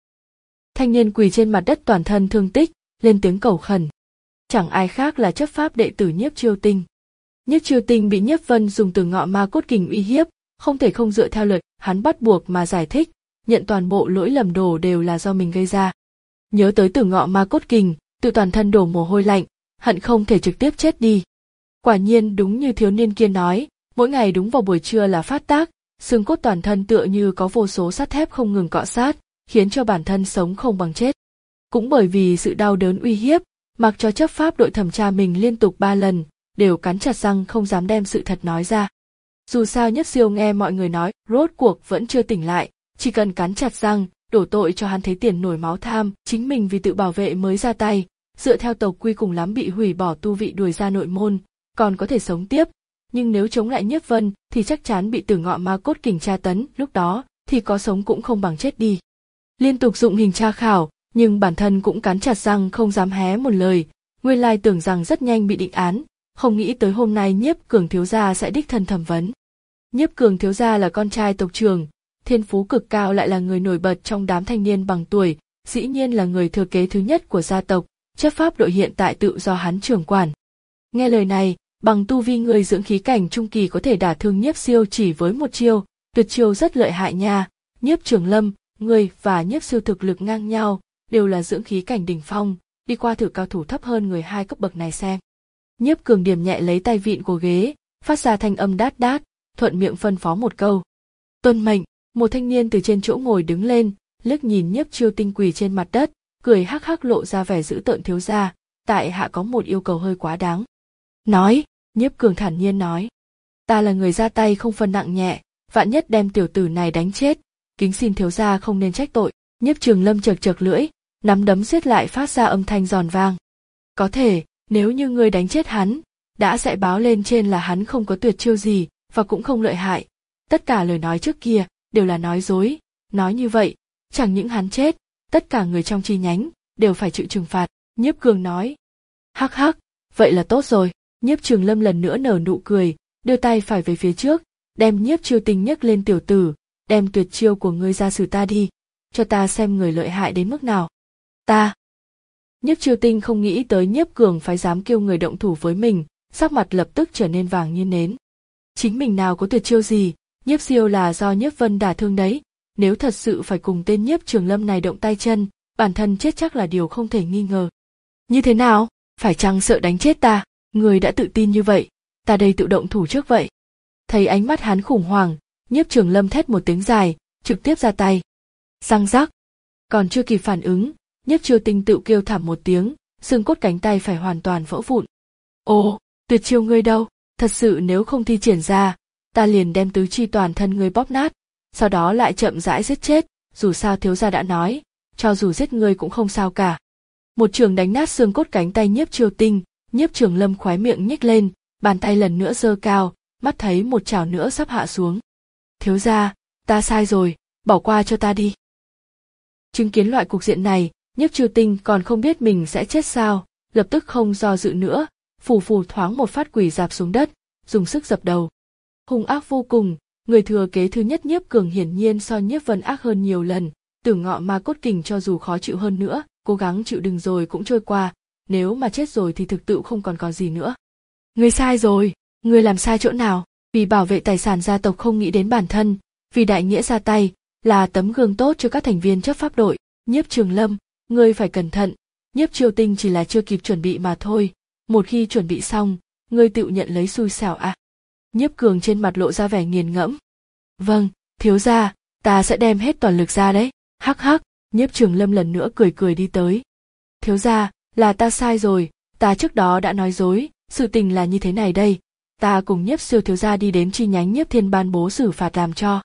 Speaker 1: Thanh niên quỳ trên mặt đất toàn thân thương tích, lên tiếng cầu khẩn. Chẳng ai khác là chấp pháp đệ tử Nhiếp Chiêu Tinh. Nhiếp Chiêu Tinh bị Nhiếp Vân dùng từ ngọ ma cốt kình uy hiếp, không thể không dựa theo lời hắn bắt buộc mà giải thích, nhận toàn bộ lỗi lầm đổ đều là do mình gây ra. Nhớ tới từ ngọ ma cốt kình, tự toàn thân đổ mồ hôi lạnh, hận không thể trực tiếp chết đi. Quả nhiên đúng như thiếu niên kia nói, mỗi ngày đúng vào buổi trưa là phát tác, xương cốt toàn thân tựa như có vô số sắt thép không ngừng cọ sát, khiến cho bản thân sống không bằng chết. Cũng bởi vì sự đau đớn uy hiếp, mặc cho chấp pháp đội thẩm tra mình liên tục ba lần, đều cắn chặt răng không dám đem sự thật nói ra. Dù sao Nhất Siêu nghe mọi người nói, rốt cuộc vẫn chưa tỉnh lại, chỉ cần cắn chặt răng, đổ tội cho hắn thấy tiền nổi máu tham, chính mình vì tự bảo vệ mới ra tay, dựa theo tộc quy cùng lắm bị hủy bỏ tu vị đuổi ra nội môn, còn có thể sống tiếp, nhưng nếu chống lại Nhiếp Vân thì chắc chắn bị tử ngọ ma cốt kình tra tấn, lúc đó thì có sống cũng không bằng chết đi. Liên tục dụng hình tra khảo, nhưng bản thân cũng cắn chặt răng không dám hé một lời, nguyên lai tưởng rằng rất nhanh bị định án, không nghĩ tới hôm nay Nhiếp Cường thiếu gia sẽ đích thân thẩm vấn. Nhiếp Cường thiếu gia là con trai tộc trưởng, thiên phú cực cao, lại là người nổi bật trong đám thanh niên bằng tuổi, dĩ nhiên là người thừa kế thứ nhất của gia tộc, chấp pháp đội hiện tại tự do hắn trưởng quản. Nghe lời này, bằng tu vi người dưỡng khí cảnh trung kỳ có thể đả thương Nhiếp Siêu chỉ với một chiêu, tuyệt chiêu rất lợi hại nha. Nhiếp Trường Lâm, người và Nhiếp Siêu thực lực ngang nhau, đều là dưỡng khí cảnh đỉnh phong, đi qua thử cao thủ thấp hơn người hai cấp bậc này xem. Nhiếp Cường điểm nhẹ lấy tay vịn của ghế, phát ra thanh âm đát đát, thuận miệng phân phó một câu. Tuân mệnh. Một thanh niên từ trên chỗ ngồi đứng lên, liếc nhìn Nhiếp Chiêu Tinh quỳ trên mặt đất, cười hắc hắc lộ ra vẻ dữ tợn thiếu gia, tại hạ có một yêu cầu hơi quá đáng. Nói, Nhiếp Cường thản nhiên nói. Ta là người ra tay không phân nặng nhẹ, vạn nhất đem tiểu tử này đánh chết, kính xin thiếu gia không nên trách tội. Nhiếp Trường Lâm chật chật lưỡi, nắm đấm siết lại phát ra âm thanh giòn vang. Có thể, nếu như ngươi đánh chết hắn, đã sẽ báo lên trên là hắn không có tuyệt chiêu gì, và cũng không lợi hại. Tất cả lời nói trước kia đều là nói dối, nói như vậy, Chẳng những hắn chết, tất cả người trong chi nhánh đều phải chịu trừng phạt, Nhiếp Cường nói. Hắc hắc, vậy là tốt rồi. Nhiếp Trường Lâm lần nữa nở nụ cười, đưa tay phải về phía trước, đem Nhiếp Chiêu Tinh nhấc lên. Tiểu tử, đem tuyệt chiêu của ngươi ra xử ta đi, cho ta xem người lợi hại đến mức nào. Ta. Nhiếp Chiêu Tinh không nghĩ tới Nhiếp Cường phải dám kêu người động thủ với mình, sắc mặt lập tức trở nên vàng như nến. Chính mình nào có tuyệt chiêu gì, Nhiếp Siêu là do Nhiếp Vân đả thương đấy, nếu thật sự phải cùng tên Nhiếp Trường Lâm này động tay chân, bản thân chết chắc là điều không thể nghi ngờ. Như thế nào, phải chăng sợ đánh chết ta, người đã tự tin như vậy, ta đây tự động thủ trước vậy. Thấy ánh mắt hắn khủng hoảng, Nhiếp Trường Lâm thét một tiếng dài, trực tiếp ra tay. Răng rắc, còn chưa kịp phản ứng, Nhiếp Chiêu Tinh tự kêu thảm một tiếng, xương cốt cánh tay phải hoàn toàn vỡ vụn. Ồ, tuyệt chiêu ngươi đâu, thật sự nếu không thi triển ra, ta liền đem tứ chi toàn thân ngươi bóp nát, sau đó lại chậm rãi giết chết, dù sao thiếu gia đã nói, cho dù giết ngươi cũng không sao cả. Một trường đánh nát xương cốt cánh tay Nhiếp Chiêu Tinh, Nhiếp Trường Lâm khóe miệng nhếch lên, bàn tay lần nữa giơ cao, mắt thấy một chảo nữa sắp hạ xuống. Thiếu gia, ta sai rồi, bỏ qua cho ta đi. Chứng kiến loại cục diện này, Nhiếp Chiêu Tinh còn không biết mình sẽ chết sao, lập tức không do dự nữa, phù phù thoáng một phát quỳ rạp xuống đất, dùng sức dập đầu. Hung ác vô cùng, người thừa kế thứ nhất Nhiếp Cường hiển nhiên so Nhiếp Vân ác hơn nhiều lần, Tử Ngọ Ma Cốt Kình cho dù khó chịu hơn nữa, cố gắng chịu đựng rồi cũng trôi qua, nếu mà chết rồi thì thực tự không còn còn gì nữa. Ngươi sai rồi, ngươi làm sai chỗ nào? Vì bảo vệ tài sản gia tộc không nghĩ đến bản thân, vì đại nghĩa ra tay, là tấm gương tốt cho các thành viên chấp pháp đội. Nhiếp Trường Lâm, ngươi phải cẩn thận, Nhiếp Chiêu Tinh chỉ là chưa kịp chuẩn bị mà thôi, một khi chuẩn bị xong, ngươi tự nhận lấy xui xẻo à? Nhiếp Cường trên mặt lộ ra vẻ nghiền ngẫm. Vâng, thiếu gia, ta sẽ đem hết toàn lực ra đấy. Hắc hắc, Nhiếp Trường Lâm lần nữa cười cười đi tới. Thiếu gia, là ta sai rồi, ta trước đó đã nói dối, sự tình là như thế này đây, ta cùng Nhiếp Siêu thiếu gia đi đến chi nhánh Nhiếp Thiên ban bố xử phạt làm cho.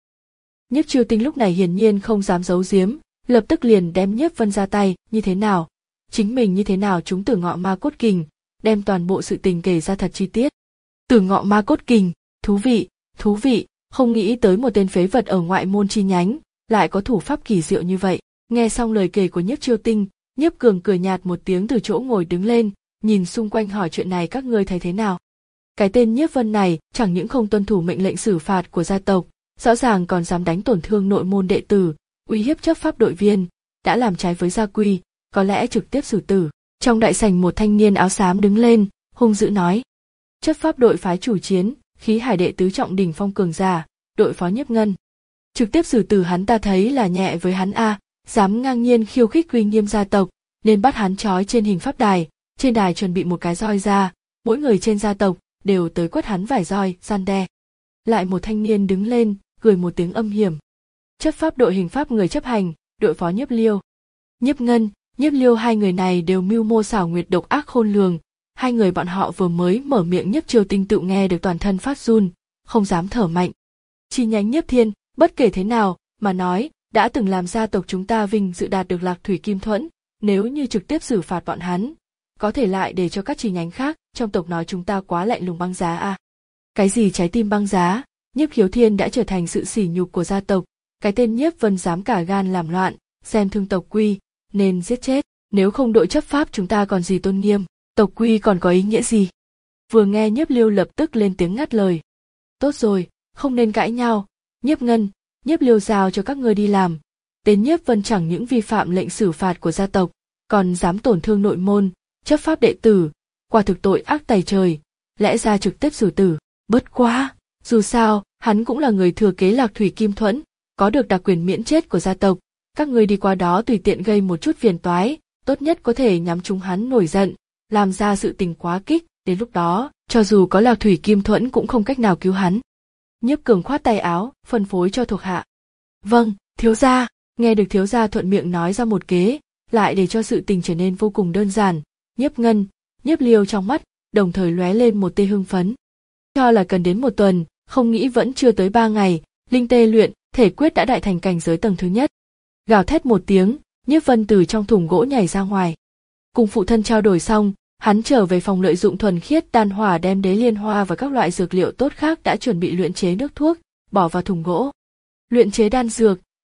Speaker 1: Nhiếp Chiêu Tinh lúc này hiển nhiên không dám giấu giếm, lập tức liền đem Nhiếp Vân ra tay, như thế nào, chính mình như thế nào chúng Tử Ngọ Ma Cốt Kình, đem toàn bộ sự tình kể ra thật chi tiết. Tử Ngọ Ma Cốt Kình, thú vị, thú vị, không nghĩ tới một tên phế vật ở ngoại môn chi nhánh, lại có thủ pháp kỳ diệu như vậy. Nghe xong lời kể của Nhiếp Chiêu Tinh, Nhiếp Cường cười nhạt một tiếng từ chỗ ngồi đứng lên, nhìn xung quanh hỏi chuyện này các ngươi thấy thế nào. Cái tên Nhiếp Vân này chẳng những không tuân thủ mệnh lệnh xử phạt của gia tộc, rõ ràng còn dám đánh tổn thương nội môn đệ tử, uy hiếp chấp pháp đội viên, đã làm trái với gia quy, có lẽ trực tiếp xử tử. Trong đại sảnh một thanh niên áo xám đứng lên, hung dữ nói. Chấp pháp đội phái chủ chiến, khí hải đệ tứ trọng đỉnh phong cường giả, đội phó Nhiếp Ngân. Trực tiếp xử tử hắn ta thấy là nhẹ với hắn a, dám ngang nhiên khiêu khích uy nghiêm gia tộc, nên bắt hắn trói trên hình pháp đài, trên đài chuẩn bị một cái roi ra, mỗi người trên gia tộc đều tới quất hắn vài roi, gian đe. Lại một thanh niên đứng lên, cười một tiếng âm hiểm. Chấp pháp đội hình pháp người chấp hành, đội phó Nhiếp Liêu. Nhiếp Ngân, Nhiếp Liêu hai người này đều mưu mô xảo nguyệt độc ác khôn lường, hai người bọn họ vừa mới mở miệng Nhiếp Chiêu Tinh tự nghe được toàn thân phát run, không dám thở mạnh. Chi nhánh Nhiếp Thiên, bất kể thế nào mà nói, đã từng làm gia tộc chúng ta vinh dự đạt được Lạc Thủy Kim Thuẫn, nếu như trực tiếp xử phạt bọn hắn, có thể lại để cho các chi nhánh khác trong tộc nói chúng ta quá lạnh lùng băng giá à. Cái gì trái tim băng giá, Nhiếp Khiếu Thiên đã trở thành sự sỉ nhục của gia tộc, cái tên Nhiếp Vân dám cả gan làm loạn, xem thương tộc quy, nên giết chết, nếu không đội chấp pháp chúng ta còn gì tôn nghiêm, tộc quy còn có ý nghĩa gì. Vừa nghe Nhiếp Liêu lập tức lên tiếng ngắt lời. Tốt rồi, không nên cãi nhau, Nhiếp Ngân, Nhiếp Liêu giao cho các ngươi đi làm. Tên Nhiếp Vân chẳng những vi phạm lệnh xử phạt của gia tộc, còn dám tổn thương nội môn, chấp pháp đệ tử, quả thực tội ác tày trời, lẽ ra trực tiếp xử tử. Bất quá, dù sao, hắn cũng là người thừa kế Lạc Thủy Kim Thuẫn, có được đặc quyền miễn chết của gia tộc, các ngươi đi qua đó tùy tiện gây một chút phiền toái, tốt nhất có thể nhắm chúng hắn nổi giận, làm ra sự tình quá kích, đến lúc đó, cho dù có Lạc Thủy Kim Thuẫn cũng không cách nào cứu hắn. Nhiếp Cường khoát tay áo, phân phối cho thuộc hạ. Vâng, thiếu gia, nghe được thiếu gia thuận miệng nói ra một kế, lại để cho sự tình trở nên vô cùng đơn giản, Nhiếp Ngân, Nhiếp Liêu trong mắt, đồng thời lóe lên một tia hưng phấn. Cho là cần đến một tuần, không nghĩ vẫn chưa tới ba ngày, linh tê luyện, thể quyết đã đại thành cảnh giới tầng thứ nhất. Gào thét một tiếng, Nhiếp Vân từ trong thùng gỗ nhảy ra ngoài. Cùng phụ thân trao đổi xong, hắn trở về phòng lợi dụng thuần khiết đan hỏa đem đế liên hoa và các loại dược liệu tốt khác đã chuẩn bị luyện chế nước thuốc, bỏ vào thùng gỗ. Luyện chế đan dược,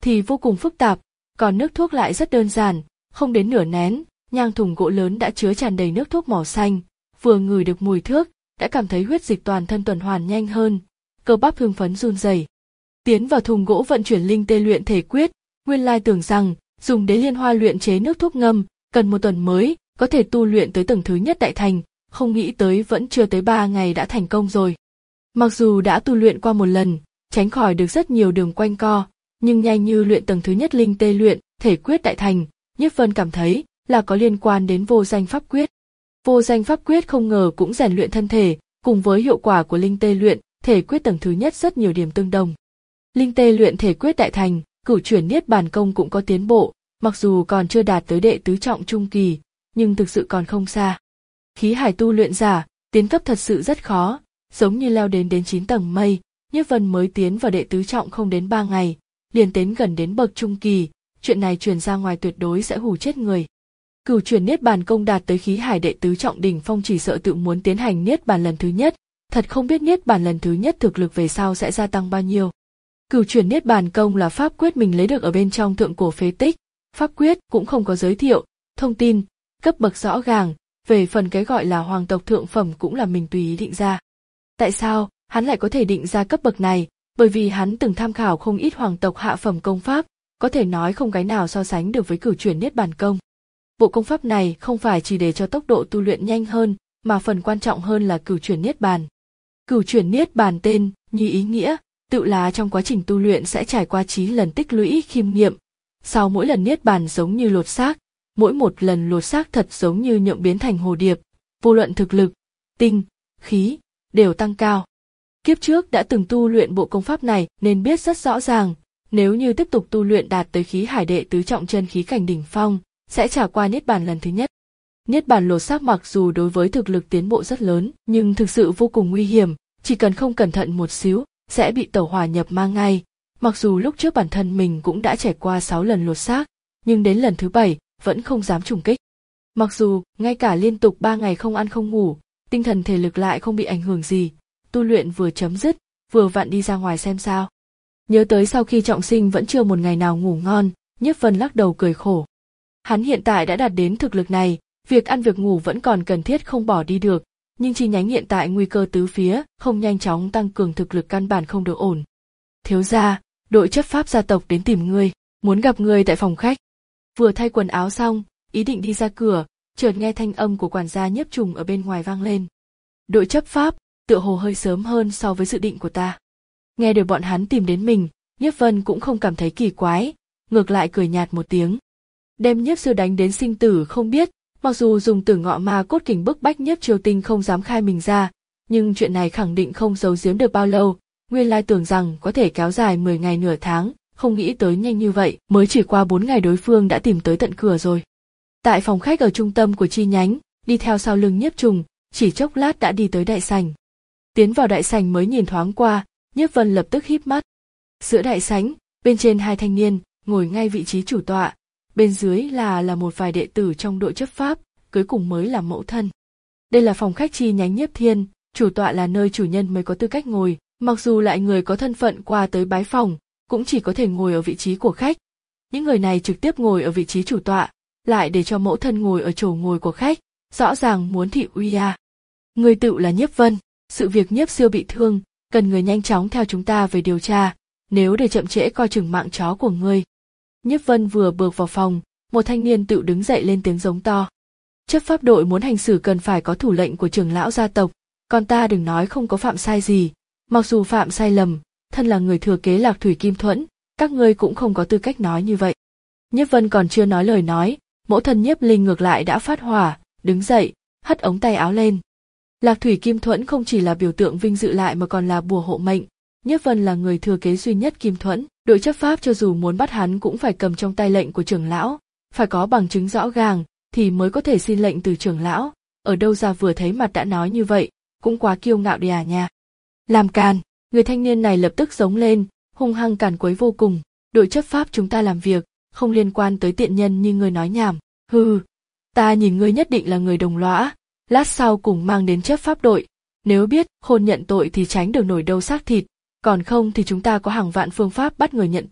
Speaker 1: thì vô cùng phức tạp, còn nước thuốc lại rất đơn giản, không đến nửa nén, nhang thùng gỗ lớn đã chứa tràn đầy nước thuốc màu xanh, vừa ngửi được mùi thuốc, đã cảm thấy huyết dịch toàn thân tuần hoàn nhanh hơn, cơ bắp hưng phấn run rẩy. Tiến vào thùng gỗ vận chuyển linh tê luyện thể quyết, nguyên lai tưởng rằng dùng đế liên hoa luyện chế nước thuốc ngâm, cần một tuần mới có thể tu luyện tới tầng thứ nhất đại thành, không nghĩ tới vẫn chưa tới ba ngày đã thành công rồi. Mặc dù đã tu luyện qua một lần, tránh khỏi được rất nhiều đường quanh co, nhưng nhanh như luyện tầng thứ nhất linh tê luyện thể quyết đại thành, Nhiếp Vân cảm thấy là có liên quan đến vô danh pháp quyết. Vô danh pháp quyết không ngờ cũng rèn luyện thân thể, cùng với hiệu quả của linh tê luyện thể quyết tầng thứ nhất rất nhiều điểm tương đồng. Linh tê luyện thể quyết đại thành, cửu chuyển niết bàn công cũng có tiến bộ, mặc dù còn chưa đạt tới đệ tứ trọng trung kỳ, nhưng thực sự còn không xa. Khí hải tu luyện giả, tiến cấp thật sự rất khó, giống như leo đến đến chín tầng mây, Nhiếp Vân mới tiến vào đệ tứ trọng không đến ba ngày, liền tiến gần đến bậc trung kỳ, chuyện này truyền ra ngoài tuyệt đối sẽ hù chết người. Cửu chuyển niết bàn công đạt tới khí hải đệ tứ trọng đỉnh phong chỉ sợ tự muốn tiến hành niết bàn lần thứ nhất, thật không biết niết bàn lần thứ nhất thực lực về sau sẽ gia tăng bao nhiêu. Cửu chuyển niết bàn công là pháp quyết mình lấy được ở bên trong thượng cổ phế tích, pháp quyết cũng không có giới thiệu, thông tin, cấp bậc rõ ràng, về phần cái gọi là hoàng tộc thượng phẩm cũng là mình tùy ý định ra. Tại sao hắn lại có thể định ra cấp bậc này? Bởi vì hắn từng tham khảo không ít hoàng tộc hạ phẩm công pháp, có thể nói không cái nào so sánh được với cửu chuyển niết bàn công. Bộ công pháp này không phải chỉ để cho tốc độ tu luyện nhanh hơn, mà phần quan trọng hơn là cửu chuyển niết bàn. Cửu chuyển niết bàn tên như ý nghĩa, tự là trong quá trình tu luyện sẽ trải qua chín lần tích lũy khiêm nghiệm. Sau mỗi lần niết bàn giống như lột xác, mỗi một lần lột xác thật giống như nhượng biến thành hồ điệp, vô luận thực lực, tinh, khí đều tăng cao. Kiếp trước đã từng tu luyện bộ công pháp này nên biết rất rõ ràng, nếu như tiếp tục tu luyện đạt tới khí hải đệ tứ trọng chân khí cảnh đỉnh phong, sẽ trải qua niết bàn lần thứ nhất. Niết bàn lột xác mặc dù đối với thực lực tiến bộ rất lớn, nhưng thực sự vô cùng nguy hiểm, chỉ cần không cẩn thận một xíu, sẽ bị tẩu hỏa nhập ma ngay. Mặc dù lúc trước bản thân mình cũng đã trải qua sáu lần lột xác, nhưng đến lần thứ bảy vẫn không dám trùng kích. Mặc dù ngay cả liên tục ba ngày không ăn không ngủ, tinh thần thể lực lại không bị ảnh hưởng gì, tu luyện vừa chấm dứt, vừa vặn đi ra ngoài xem sao. Nhớ tới sau khi trọng sinh vẫn chưa một ngày nào ngủ ngon, Nhiếp Vân lắc đầu cười khổ. Hắn hiện tại đã đạt đến thực lực này, việc ăn việc ngủ vẫn còn cần thiết không bỏ đi được, nhưng chi nhánh hiện tại nguy cơ tứ phía, không nhanh chóng tăng cường thực lực căn bản không được ổn. Thiếu gia, đội chấp pháp gia tộc đến tìm ngươi, muốn gặp ngươi tại phòng khách. Vừa thay quần áo xong, ý định đi ra cửa, chợt nghe thanh âm của quản gia Nhiếp Trùng ở bên ngoài vang lên. Đội chấp pháp, tựa hồ hơi sớm hơn so với dự định của ta. Nghe được bọn hắn tìm đến mình, Nhiếp Vân cũng không cảm thấy kỳ quái, ngược lại cười nhạt một tiếng. Đem Nhiếp Siêu đánh đến sinh tử không biết, mặc dù dùng Tử Ngọ Ma Cốt Kình bức bách Nhiếp Triều Tinh không dám khai mình ra, nhưng chuyện này khẳng định không giấu giếm được bao lâu, nguyên lai tưởng rằng có thể kéo dài mười ngày nửa tháng, không nghĩ tới nhanh như vậy, mới chỉ qua bốn ngày đối phương đã tìm tới tận cửa rồi. Tại phòng khách ở trung tâm của chi nhánh, đi theo sau lưng Nhiếp Trùng, chỉ chốc lát đã đi tới đại sảnh. Tiến vào đại sảnh mới nhìn thoáng qua, Nhiếp Vân lập tức híp mắt. Giữa đại sảnh, bên trên hai thanh niên, ngồi ngay vị trí chủ tọa, bên dưới là là một vài đệ tử trong đội chấp pháp, cuối cùng mới là mẫu thân. Đây là phòng khách chi nhánh Nhiếp Thiên, chủ tọa là nơi chủ nhân mới có tư cách ngồi, mặc dù lại người có thân phận qua tới bái phòng, cũng chỉ có thể ngồi ở vị trí của khách. Những người này trực tiếp ngồi ở vị trí chủ tọa, lại để cho mẫu thân ngồi ở chỗ ngồi của khách, rõ ràng muốn thị uy à. Người tự là Nhiếp Vân, sự việc Nhiếp Siêu bị thương, cần người nhanh chóng theo chúng ta về điều tra, nếu để chậm trễ coi chừng mạng chó của ngươi. Nhiếp Vân vừa bước vào phòng, một thanh niên tự đứng dậy lên tiếng giống to. Chấp pháp đội muốn hành xử cần phải có thủ lệnh của trưởng lão gia tộc, còn ta đừng nói không có phạm sai gì, mặc dù phạm sai lầm, thân là người thừa kế Lạc Thủy Kim Thuẫn, các ngươi cũng không có tư cách nói như vậy. Nhiếp Vân còn chưa nói lời nói, mẫu thân Nhiếp Linh ngược lại đã phát hỏa, đứng dậy, hất ống tay áo lên. Lạc Thủy Kim Thuẫn không chỉ là biểu tượng vinh dự lại mà còn là bùa hộ mệnh. Nhiếp Vân là người thừa kế duy nhất Kim Thuẫn, đội chấp pháp cho dù muốn bắt hắn cũng phải cầm trong tay lệnh của trưởng lão, phải có bằng chứng rõ ràng thì mới có thể xin lệnh từ trưởng lão. Ở đâu ra vừa thấy mặt đã nói như vậy, cũng quá kiêu ngạo đi à nha. Làm càn, người thanh niên này lập tức giống lên, hung hăng càn quấy vô cùng. Đội chấp pháp chúng ta làm việc, không liên quan tới tiện nhân như ngươi nói nhảm. Hừ, ta nhìn ngươi nhất định là người đồng lõa, lát sau cùng mang đến chấp pháp đội. Nếu biết khôn nhận tội thì tránh được nổi đâu xác thịt, còn không thì chúng ta có hàng vạn phương pháp bắt người nhận tội,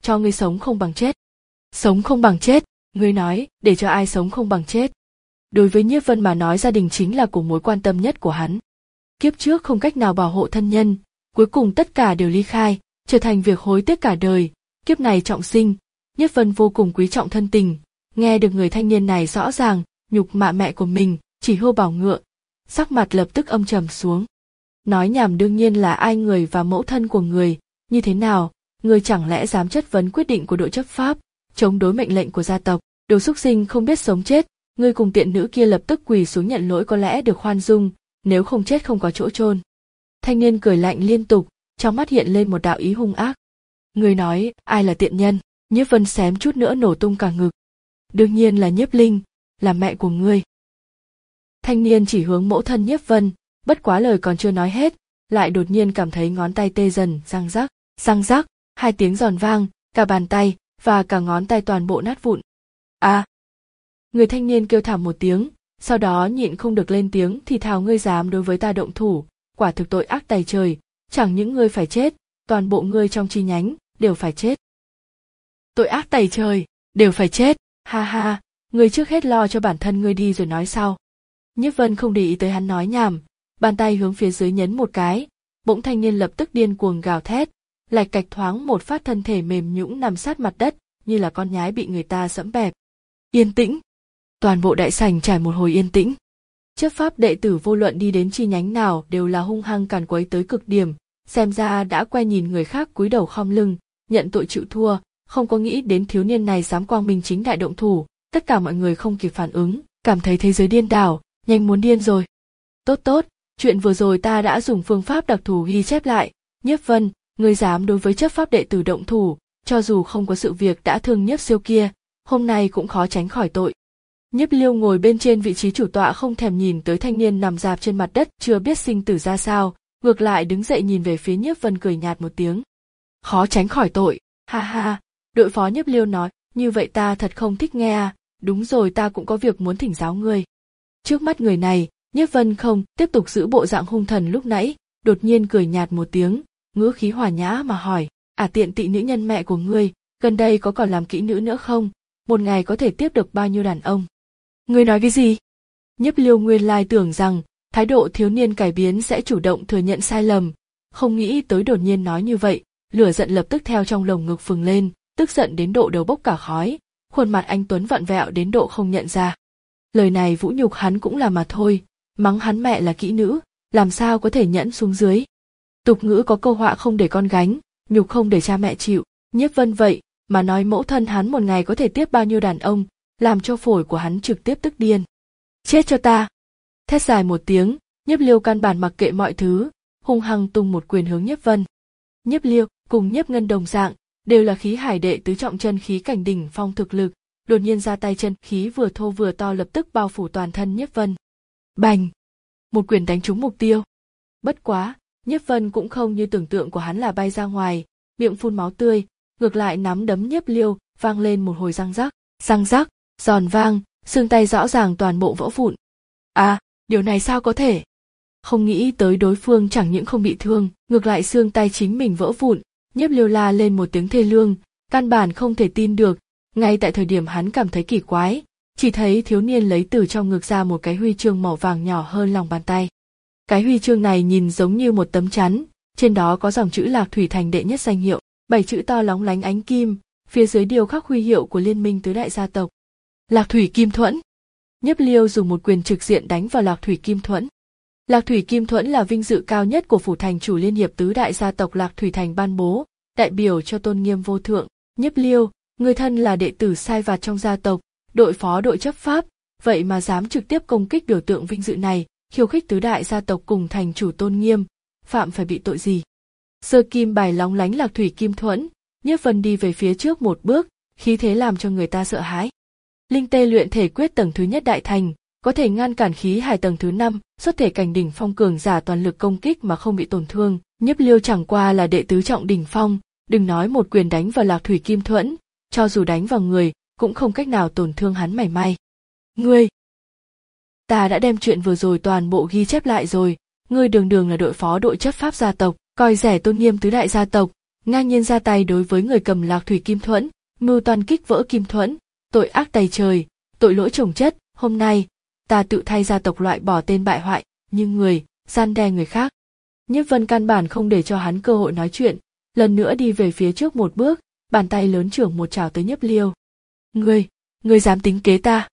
Speaker 1: cho ngươi sống không bằng chết. Sống không bằng chết, ngươi nói, để cho ai sống không bằng chết. Đối với Nhiếp Vân mà nói gia đình chính là của mối quan tâm nhất của hắn. Kiếp trước không cách nào bảo hộ thân nhân, cuối cùng tất cả đều ly khai, trở thành việc hối tiếc cả đời. Kiếp này trọng sinh, Nhiếp Vân vô cùng quý trọng thân tình, nghe được người thanh niên này rõ ràng nhục mạ mẹ của mình, chỉ hô bảo ngựa, sắc mặt lập tức âm trầm xuống. Nói nhảm đương nhiên là ai người và mẫu thân của người, như thế nào, người chẳng lẽ dám chất vấn quyết định của đội chấp pháp, chống đối mệnh lệnh của gia tộc, đồ súc sinh không biết sống chết, người cùng tiện nữ kia lập tức quỳ xuống nhận lỗi có lẽ được khoan dung, nếu không chết không có chỗ chôn. Thanh niên cười lạnh liên tục, trong mắt hiện lên một đạo ý hung ác. Người nói, ai là tiện nhân? Nhiếp Vân xém chút nữa nổ tung cả ngực. Đương nhiên là Nhiếp Linh, là mẹ của ngươi. Thanh niên chỉ hướng mẫu thân Nhiếp Vân, bất quá lời còn chưa nói hết, lại đột nhiên cảm thấy ngón tay tê dần, răng rắc, răng rắc, hai tiếng giòn vang, cả bàn tay và cả ngón tay toàn bộ nát vụn. À! Người thanh niên kêu thảm một tiếng, sau đó nhịn không được lên tiếng thì thào ngươi dám đối với ta động thủ, quả thực tội ác tày trời, chẳng những ngươi phải chết, toàn bộ ngươi trong chi nhánh đều phải chết. Tội ác tày trời, đều phải chết, ha ha, ngươi trước hết lo cho bản thân ngươi đi rồi nói sau. Nhiếp Vân không để ý tới hắn nói nhảm, bàn tay hướng phía dưới nhấn một cái, bỗng thanh niên lập tức điên cuồng gào thét, lạch cạch thoáng một phát thân thể mềm nhũn nằm sát mặt đất, như là con nhái bị người ta dẫm bẹp. Yên tĩnh. Toàn bộ đại sảnh trải một hồi yên tĩnh. Chấp pháp đệ tử vô luận đi đến chi nhánh nào đều là hung hăng càn quấy tới cực điểm, xem ra đã quen nhìn người khác cúi đầu khom lưng, nhận tội chịu thua, không có nghĩ đến thiếu niên này dám quang minh chính đại động thủ, tất cả mọi người không kịp phản ứng, cảm thấy thế giới điên đảo, nhanh muốn điên rồi. Tốt tốt, chuyện vừa rồi ta đã dùng phương pháp đặc thù ghi chép lại, Nhiếp Vân, ngươi dám đối với chấp pháp đệ tử động thủ, cho dù không có sự việc đã thương Nhiếp Siêu kia, hôm nay cũng khó tránh khỏi tội. Nhiếp Liêu ngồi bên trên vị trí chủ tọa không thèm nhìn tới thanh niên nằm rạp trên mặt đất chưa biết sinh tử ra sao, ngược lại đứng dậy nhìn về phía Nhiếp Vân cười nhạt một tiếng. Khó tránh khỏi tội, ha ha, đội phó Nhiếp Liêu nói, như vậy ta thật không thích nghe à, đúng rồi ta cũng có việc muốn thỉnh giáo ngươi. Trước mắt người này, Nhiếp Vân không tiếp tục giữ bộ dạng hung thần lúc nãy, đột nhiên cười nhạt một tiếng, ngữ khí hòa nhã mà hỏi, à tiện tị nữ nhân mẹ của ngươi, gần đây có còn làm kỹ nữ nữa không, một ngày có thể tiếp được bao nhiêu đàn ông? Ngươi nói cái gì? Nhiếp Liêu nguyên lai tưởng rằng thái độ thiếu niên cải biến sẽ chủ động thừa nhận sai lầm, không nghĩ tới đột nhiên nói như vậy, lửa giận lập tức theo trong lồng ngực phừng lên, tức giận đến độ đầu bốc cả khói, khuôn mặt anh Tuấn vặn vẹo đến độ không nhận ra. Lời này vũ nhục hắn cũng là mà thôi, mắng hắn mẹ là kỹ nữ, làm sao có thể nhẫn xuống dưới. Tục ngữ có câu họa không để con gánh, nhục không để cha mẹ chịu, Nhiếp Vân vậy mà nói mẫu thân hắn một ngày có thể tiếp bao nhiêu đàn ông, làm cho phổi của hắn trực tiếp tức điên. Chết cho ta! Thét dài một tiếng, Nhiếp Liêu căn bản mặc kệ mọi thứ, hung hăng tung một quyền hướng Nhiếp Vân. Nhiếp Liêu cùng Nhiếp Ngân đồng dạng, đều là khí hải đệ tứ trọng chân khí cảnh đỉnh phong thực lực, đột nhiên ra tay chân khí vừa thô vừa to lập tức bao phủ toàn thân Nhiếp Vân. Bành! Một quyền đánh trúng mục tiêu. Bất quá, Nhiếp Vân cũng không như tưởng tượng của hắn là bay ra ngoài, miệng phun máu tươi, ngược lại nắm đấm Nhiếp Liêu vang lên một hồi răng rắc, răng rắc, giòn vang, xương tay rõ ràng toàn bộ vỡ vụn. À, điều này sao có thể? Không nghĩ tới đối phương chẳng những không bị thương, ngược lại xương tay chính mình vỡ vụn, Nhiếp Liêu la lên một tiếng thê lương, căn bản không thể tin được, ngay tại thời điểm hắn cảm thấy kỳ quái, chỉ thấy thiếu niên lấy từ trong ngực ra một cái huy chương màu vàng nhỏ hơn lòng bàn tay. Cái huy chương này nhìn giống như một tấm chắn, trên đó có dòng chữ Lạc Thủy Thành đệ nhất danh hiệu, bảy chữ to lóng lánh ánh kim, phía dưới điêu khắc huy hiệu của liên minh tứ đại gia tộc. Lạc Thủy Kim Thuẫn. Nhiếp Liêu dùng một quyền trực diện đánh vào Lạc Thủy Kim Thuẫn. Lạc Thủy Kim Thuẫn là vinh dự cao nhất của phủ thành chủ liên hiệp tứ đại gia tộc Lạc Thủy Thành ban bố, đại biểu cho tôn nghiêm vô thượng. Nhiếp Liêu, người thân là đệ tử sai vặt trong gia tộc, đội phó đội chấp pháp, vậy mà dám trực tiếp công kích biểu tượng vinh dự này, khiêu khích tứ đại gia tộc cùng thành chủ tôn nghiêm, phạm phải bị tội gì? Sơ kim bài lóng lánh Lạc Thủy Kim Thuẫn, Nhiếp Vân đi về phía trước một bước, khí thế làm cho người ta sợ hãi. Linh tê luyện thể quyết tầng thứ nhất đại thành, có thể ngăn cản khí hải tầng thứ năm, xuất thể cảnh đỉnh phong cường giả toàn lực công kích mà không bị tổn thương. Nhiếp Liêu chẳng qua là đệ tứ trọng đỉnh phong, đừng nói một quyền đánh vào Lạc Thủy Kim Thuẫn, cho dù đánh vào người, cũng không cách nào tổn thương hắn mảy may. Ngươi! Ta đã đem chuyện vừa rồi toàn bộ ghi chép lại rồi, ngươi đường đường là đội phó đội chấp pháp gia tộc, coi rẻ tôn nghiêm tứ đại gia tộc, ngang nhiên ra tay đối với người cầm Lạc Thủy Kim Thuẫn, mưu toan kích vỡ Kim Thuẫn, tội ác tày trời, tội lỗi chồng chất. Hôm nay ta tự thay gia tộc loại bỏ tên bại hoại như người, gian đe người khác. Nhiếp Vân căn bản không để cho hắn cơ hội nói chuyện, lần nữa đi về phía trước một bước, bàn tay lớn trưởng một chảo tới Nhiếp Liêu. Ngươi, ngươi dám tính kế ta?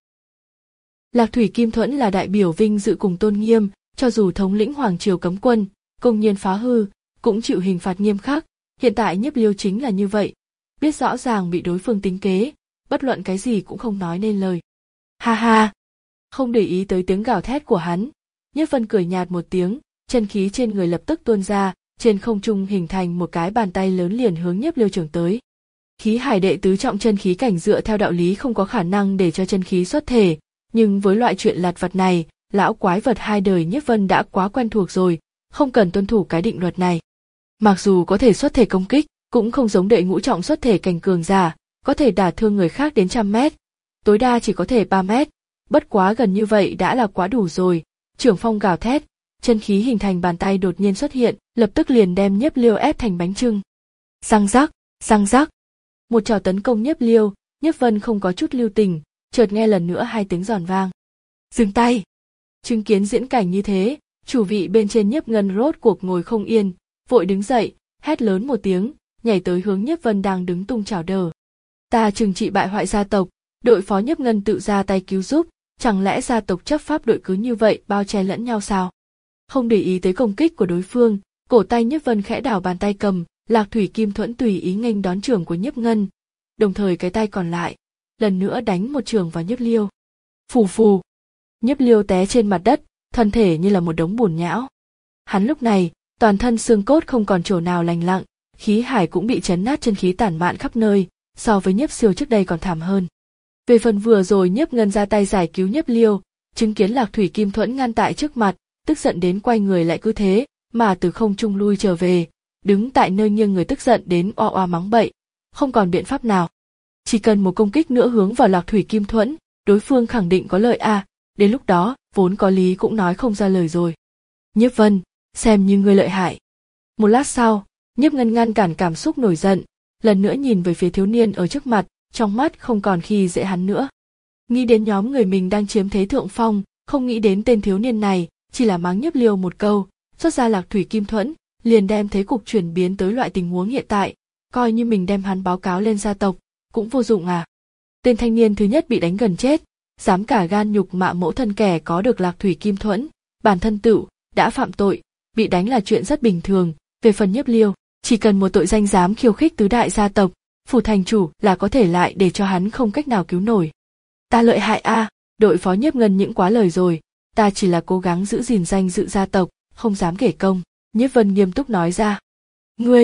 Speaker 1: Lạc Thủy Kim Thuẫn là đại biểu vinh dự cùng tôn nghiêm, cho dù thống lĩnh hoàng triều cấm quân, công nhiên phá hư, cũng chịu hình phạt nghiêm khắc. Hiện tại Nhiếp Liêu chính là như vậy, biết rõ ràng bị đối phương tính kế, bất luận cái gì cũng không nói nên lời. Ha ha! Không để ý tới tiếng gào thét của hắn, Nhiếp Vân cười nhạt một tiếng, chân khí trên người lập tức tuôn ra, trên không trung hình thành một cái bàn tay lớn liền hướng Nhiếp Liêu chưởng tới. Khí hải đệ tứ trọng chân khí cảnh dựa theo đạo lý không có khả năng để cho chân khí xuất thể, nhưng với loại chuyện lặt vặt này, lão quái vật hai đời Nhiếp Vân đã quá quen thuộc rồi, không cần tuân thủ cái định luật này. Mặc dù có thể xuất thể công kích, cũng không giống đệ ngũ trọng xuất thể cảnh cường giả, có thể đả thương người khác đến trăm mét, tối đa chỉ có thể ba mét, bất quá gần như vậy đã là quá đủ rồi. Trưởng phong gào thét, chân khí hình thành bàn tay đột nhiên xuất hiện, lập tức liền đem Nhiếp Liêu ép thành bánh chưng. Răng rắc, răng rắc. Một trảo tấn công Nhiếp Liêu, Nhiếp Vân không có chút lưu tình, chợt nghe lần nữa hai tiếng giòn vang. Dừng tay. Chứng kiến diễn cảnh như thế, chủ vị bên trên Nhiếp Ngân rốt cuộc ngồi không yên, vội đứng dậy, hét lớn một tiếng, nhảy tới hướng Nhiếp Vân đang đứng tung chảo đờ. Ta trừng trị bại hoại gia tộc, đội phó Nhiếp Ngân tự ra tay cứu giúp, chẳng lẽ gia tộc chấp pháp đội cứ như vậy bao che lẫn nhau sao? Không để ý tới công kích của đối phương, cổ tay Nhiếp Vân khẽ đảo bàn tay cầm, Lạc Thủy Kim Thuẫn tùy ý nghênh đón trưởng của Nhiếp Ngân, đồng thời cái tay còn lại lần nữa đánh một trường vào Nhiếp Liêu. Phù phù, Nhiếp Liêu té trên mặt đất, thân thể như là một đống bùn nhão. Hắn lúc này toàn thân xương cốt không còn chỗ nào lành lặn, khí hải cũng bị chấn nát, chân khí tản mạn khắp nơi, so với Nhiếp Siêu trước đây còn thảm hơn. Về phần vừa rồi Nhiếp Ngân ra tay giải cứu Nhiếp Liêu, chứng kiến Lạc Thủy Kim Thuẫn ngăn tại trước mặt, tức giận đến quay người lại cứ thế mà từ không trung lui trở về, đứng tại nơi nghiêng người tức giận đến oa oa mắng bậy, không còn biện pháp nào. Chỉ cần một công kích nữa hướng vào Lạc Thủy Kim Thuẫn, đối phương khẳng định có lợi a, à, đến lúc đó vốn có lý cũng nói không ra lời rồi. Nhiếp Vân, xem như ngươi lợi hại. Một lát sau, Nhiếp Ngân ngăn cản cảm xúc nổi giận, lần nữa nhìn về phía thiếu niên ở trước mặt, trong mắt không còn khi dễ hắn nữa. Nghĩ đến nhóm người mình đang chiếm thế thượng phong, không nghĩ đến tên thiếu niên này, chỉ là mắng Nhiếp Liêu một câu, xuất ra Lạc Thủy Kim Thuẫn, liền đem thế cục chuyển biến tới loại tình huống hiện tại, coi như mình đem hắn báo cáo lên gia tộc, cũng vô dụng à. Tên thanh niên thứ nhất bị đánh gần chết, dám cả gan nhục mạ mẫu thân kẻ có được Lạc Thủy Kim Thuẫn, bản thân tựu đã phạm tội, bị đánh là chuyện rất bình thường. Về phần Nhiếp Liêu, chỉ cần một tội danh dám khiêu khích tứ đại gia tộc, phủ thành chủ là có thể lại để cho hắn không cách nào cứu nổi. Ta lợi hại a, à, đội phó Nhiếp Ngân những quá lời rồi, ta chỉ là cố gắng giữ gìn danh dự gia tộc, không dám kể công. Nhiếp Vân nghiêm túc nói ra. Ngươi!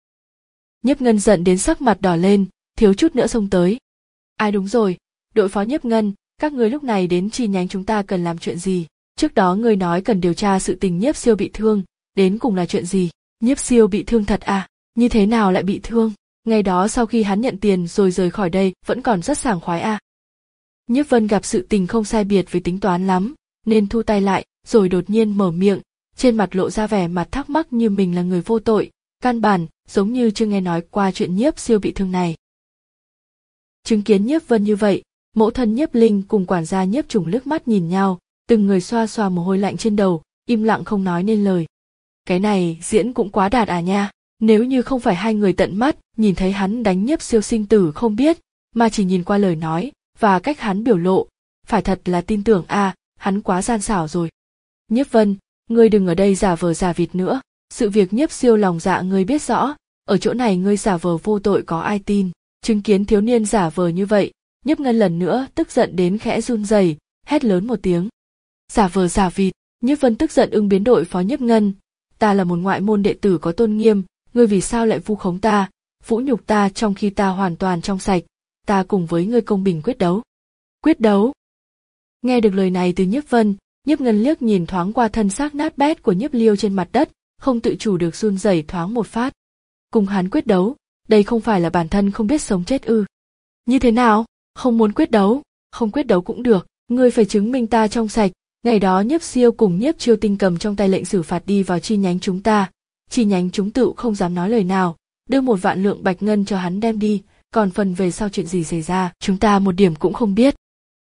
Speaker 1: Nhiếp Ngân giận đến sắc mặt đỏ lên, thiếu chút nữa xông tới. Ai đúng rồi, đội phó Nhiếp Ngân, các ngươi lúc này đến chi nhánh chúng ta cần làm chuyện gì? Trước đó ngươi nói cần điều tra sự tình Nhiếp Siêu bị thương, đến cùng là chuyện gì? Nhiếp Siêu bị thương thật à? Như thế nào lại bị thương? Ngày đó sau khi hắn nhận tiền rồi rời khỏi đây vẫn còn rất sảng khoái à? Nhiếp Vân gặp sự tình không sai biệt với tính toán lắm, nên thu tay lại, rồi đột nhiên mở miệng, trên mặt lộ ra vẻ mặt thắc mắc như mình là người vô tội, căn bản giống như chưa nghe nói qua chuyện Nhiếp Siêu bị thương này. Chứng kiến Nhiếp Vân như vậy, mẫu thân Nhiếp Linh cùng quản gia Nhiếp Trùng liếc mắt nhìn nhau, từng người xoa xoa mồ hôi lạnh trên đầu, im lặng không nói nên lời. Cái này diễn cũng quá đạt à nha, nếu như không phải hai người tận mắt nhìn thấy hắn đánh Nhiếp Siêu sinh tử không biết, mà chỉ nhìn qua lời nói và cách hắn biểu lộ, phải thật là tin tưởng a, à, hắn quá gian xảo rồi. Nhiếp Vân, ngươi đừng ở đây giả vờ giả vịt nữa, sự việc Nhiếp Siêu lòng dạ ngươi biết rõ, ở chỗ này ngươi giả vờ vô tội có ai tin. Chứng kiến thiếu niên giả vờ như vậy, Nhiếp Ngân lần nữa tức giận đến khẽ run rẩy, hét lớn một tiếng. Giả vờ giả vịt, Nhiếp Vân tức giận ưng biến đội phó Nhiếp Ngân, ta là một ngoại môn đệ tử có tôn nghiêm, ngươi vì sao lại vu khống ta, vũ nhục ta trong khi ta hoàn toàn trong sạch, ta cùng với ngươi công bình quyết đấu. Quyết đấu? Nghe được lời này từ Nhiếp Vân, Nhiếp Ngân liếc nhìn thoáng qua thân xác nát bét của Nhiếp Liêu trên mặt đất, không tự chủ được run rẩy thoáng một phát. Cùng hắn quyết đấu, đây không phải là bản thân không biết sống chết ư? Như thế nào? Không muốn quyết đấu, không quyết đấu cũng được, ngươi phải chứng minh ta trong sạch. Ngày đó Nhiếp Siêu cùng Nhiếp Chiêu Tinh cầm trong tay lệnh xử phạt đi vào chi nhánh chúng ta, chi nhánh chúng tựu không dám nói lời nào, đưa một vạn lượng bạch ngân cho hắn đem đi, còn phần về sau chuyện gì xảy ra, chúng ta một điểm cũng không biết.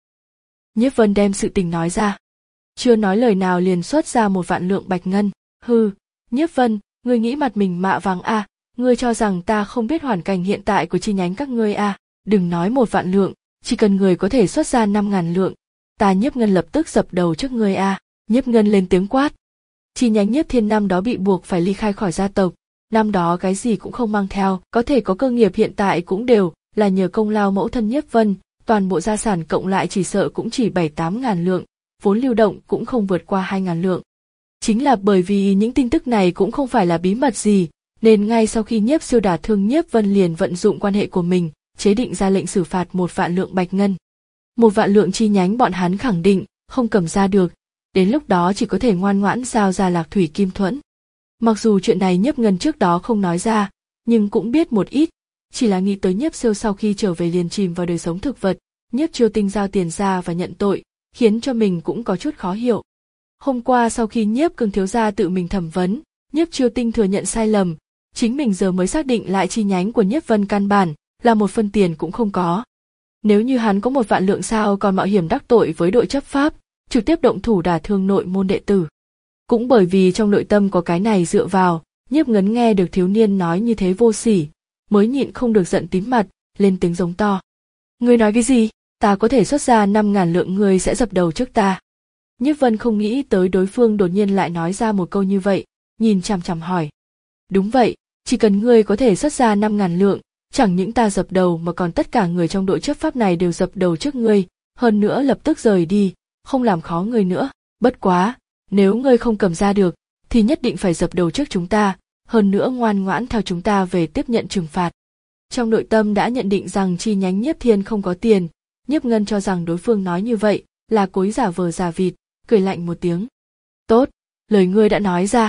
Speaker 1: Nhiếp Vân đem sự tình nói ra. Chưa nói lời nào liền xuất ra một vạn lượng bạch ngân. Hừ, Nhiếp Vân, ngươi nghĩ mặt mình mạ vàng à, ngươi cho rằng ta không biết hoàn cảnh hiện tại của chi nhánh các ngươi à, đừng nói một vạn lượng, chỉ cần người có thể xuất ra năm ngàn lượng, ta Nhiếp Ngân lập tức dập đầu trước ngươi à. Nhiếp Ngân lên tiếng quát. Chi nhánh Nhiếp Thiên năm đó bị buộc phải ly khai khỏi gia tộc, năm đó cái gì cũng không mang theo, có thể có cơ nghiệp hiện tại cũng đều là nhờ công lao mẫu thân Nhiếp Vân, toàn bộ gia sản cộng lại chỉ sợ cũng chỉ bảy tám ngàn lượng, vốn lưu động cũng không vượt qua hai ngàn lượng. Chính là bởi vì những tin tức này cũng không phải là bí mật gì, nên ngay sau khi Nhiếp Siêu đả thương Nhiếp Vân liền vận dụng quan hệ của mình, chế định ra lệnh xử phạt một vạn lượng bạch ngân. Một vạn lượng chi nhánh bọn hắn khẳng định không cầm ra được, đến lúc đó chỉ có thể ngoan ngoãn giao ra Lạc Thủy Kim Thuẫn. Mặc dù chuyện này Nhiếp Ngân trước đó không nói ra, nhưng cũng biết một ít, chỉ là nghĩ tới Nhiếp Siêu sau khi trở về liền chìm vào đời sống thực vật, Nhiếp Chiêu Tinh giao tiền ra và nhận tội, khiến cho mình cũng có chút khó hiểu. Hôm qua sau khi Nhiếp Cương thiếu gia tự mình thẩm vấn, Nhiếp Chiêu Tinh thừa nhận sai lầm, chính mình giờ mới xác định lại chi nhánh của Nhiếp Vân căn bản là một phân tiền cũng không có. Nếu như hắn có một vạn lượng sao còn mạo hiểm đắc tội với đội chấp pháp, trực tiếp động thủ đả thương nội môn đệ tử. Cũng bởi vì trong nội tâm có cái này dựa vào, Nhiếp Ngấn nghe được thiếu niên nói như thế vô sỉ, mới nhịn không được giận tím mặt, lên tiếng giống to. Ngươi nói cái gì? Ta có thể xuất ra năm ngàn lượng, ngươi sẽ dập đầu trước ta. Nhiếp Vân không nghĩ tới đối phương đột nhiên lại nói ra một câu như vậy, nhìn chằm chằm hỏi. Đúng vậy, chỉ cần ngươi có thể xuất ra năm ngàn lượng, chẳng những ta dập đầu mà còn tất cả người trong đội chấp pháp này đều dập đầu trước ngươi, hơn nữa lập tức rời đi, không làm khó ngươi nữa. Bất quá, nếu ngươi không cầm ra được, thì nhất định phải dập đầu trước chúng ta, hơn nữa ngoan ngoãn theo chúng ta về tiếp nhận trừng phạt. Trong nội tâm đã nhận định rằng chi nhánh Nhiếp Thiên không có tiền, Nhiếp Ngân cho rằng đối phương nói như vậy là cối giả vờ giả vịt, cười lạnh một tiếng. Tốt, lời ngươi đã nói ra.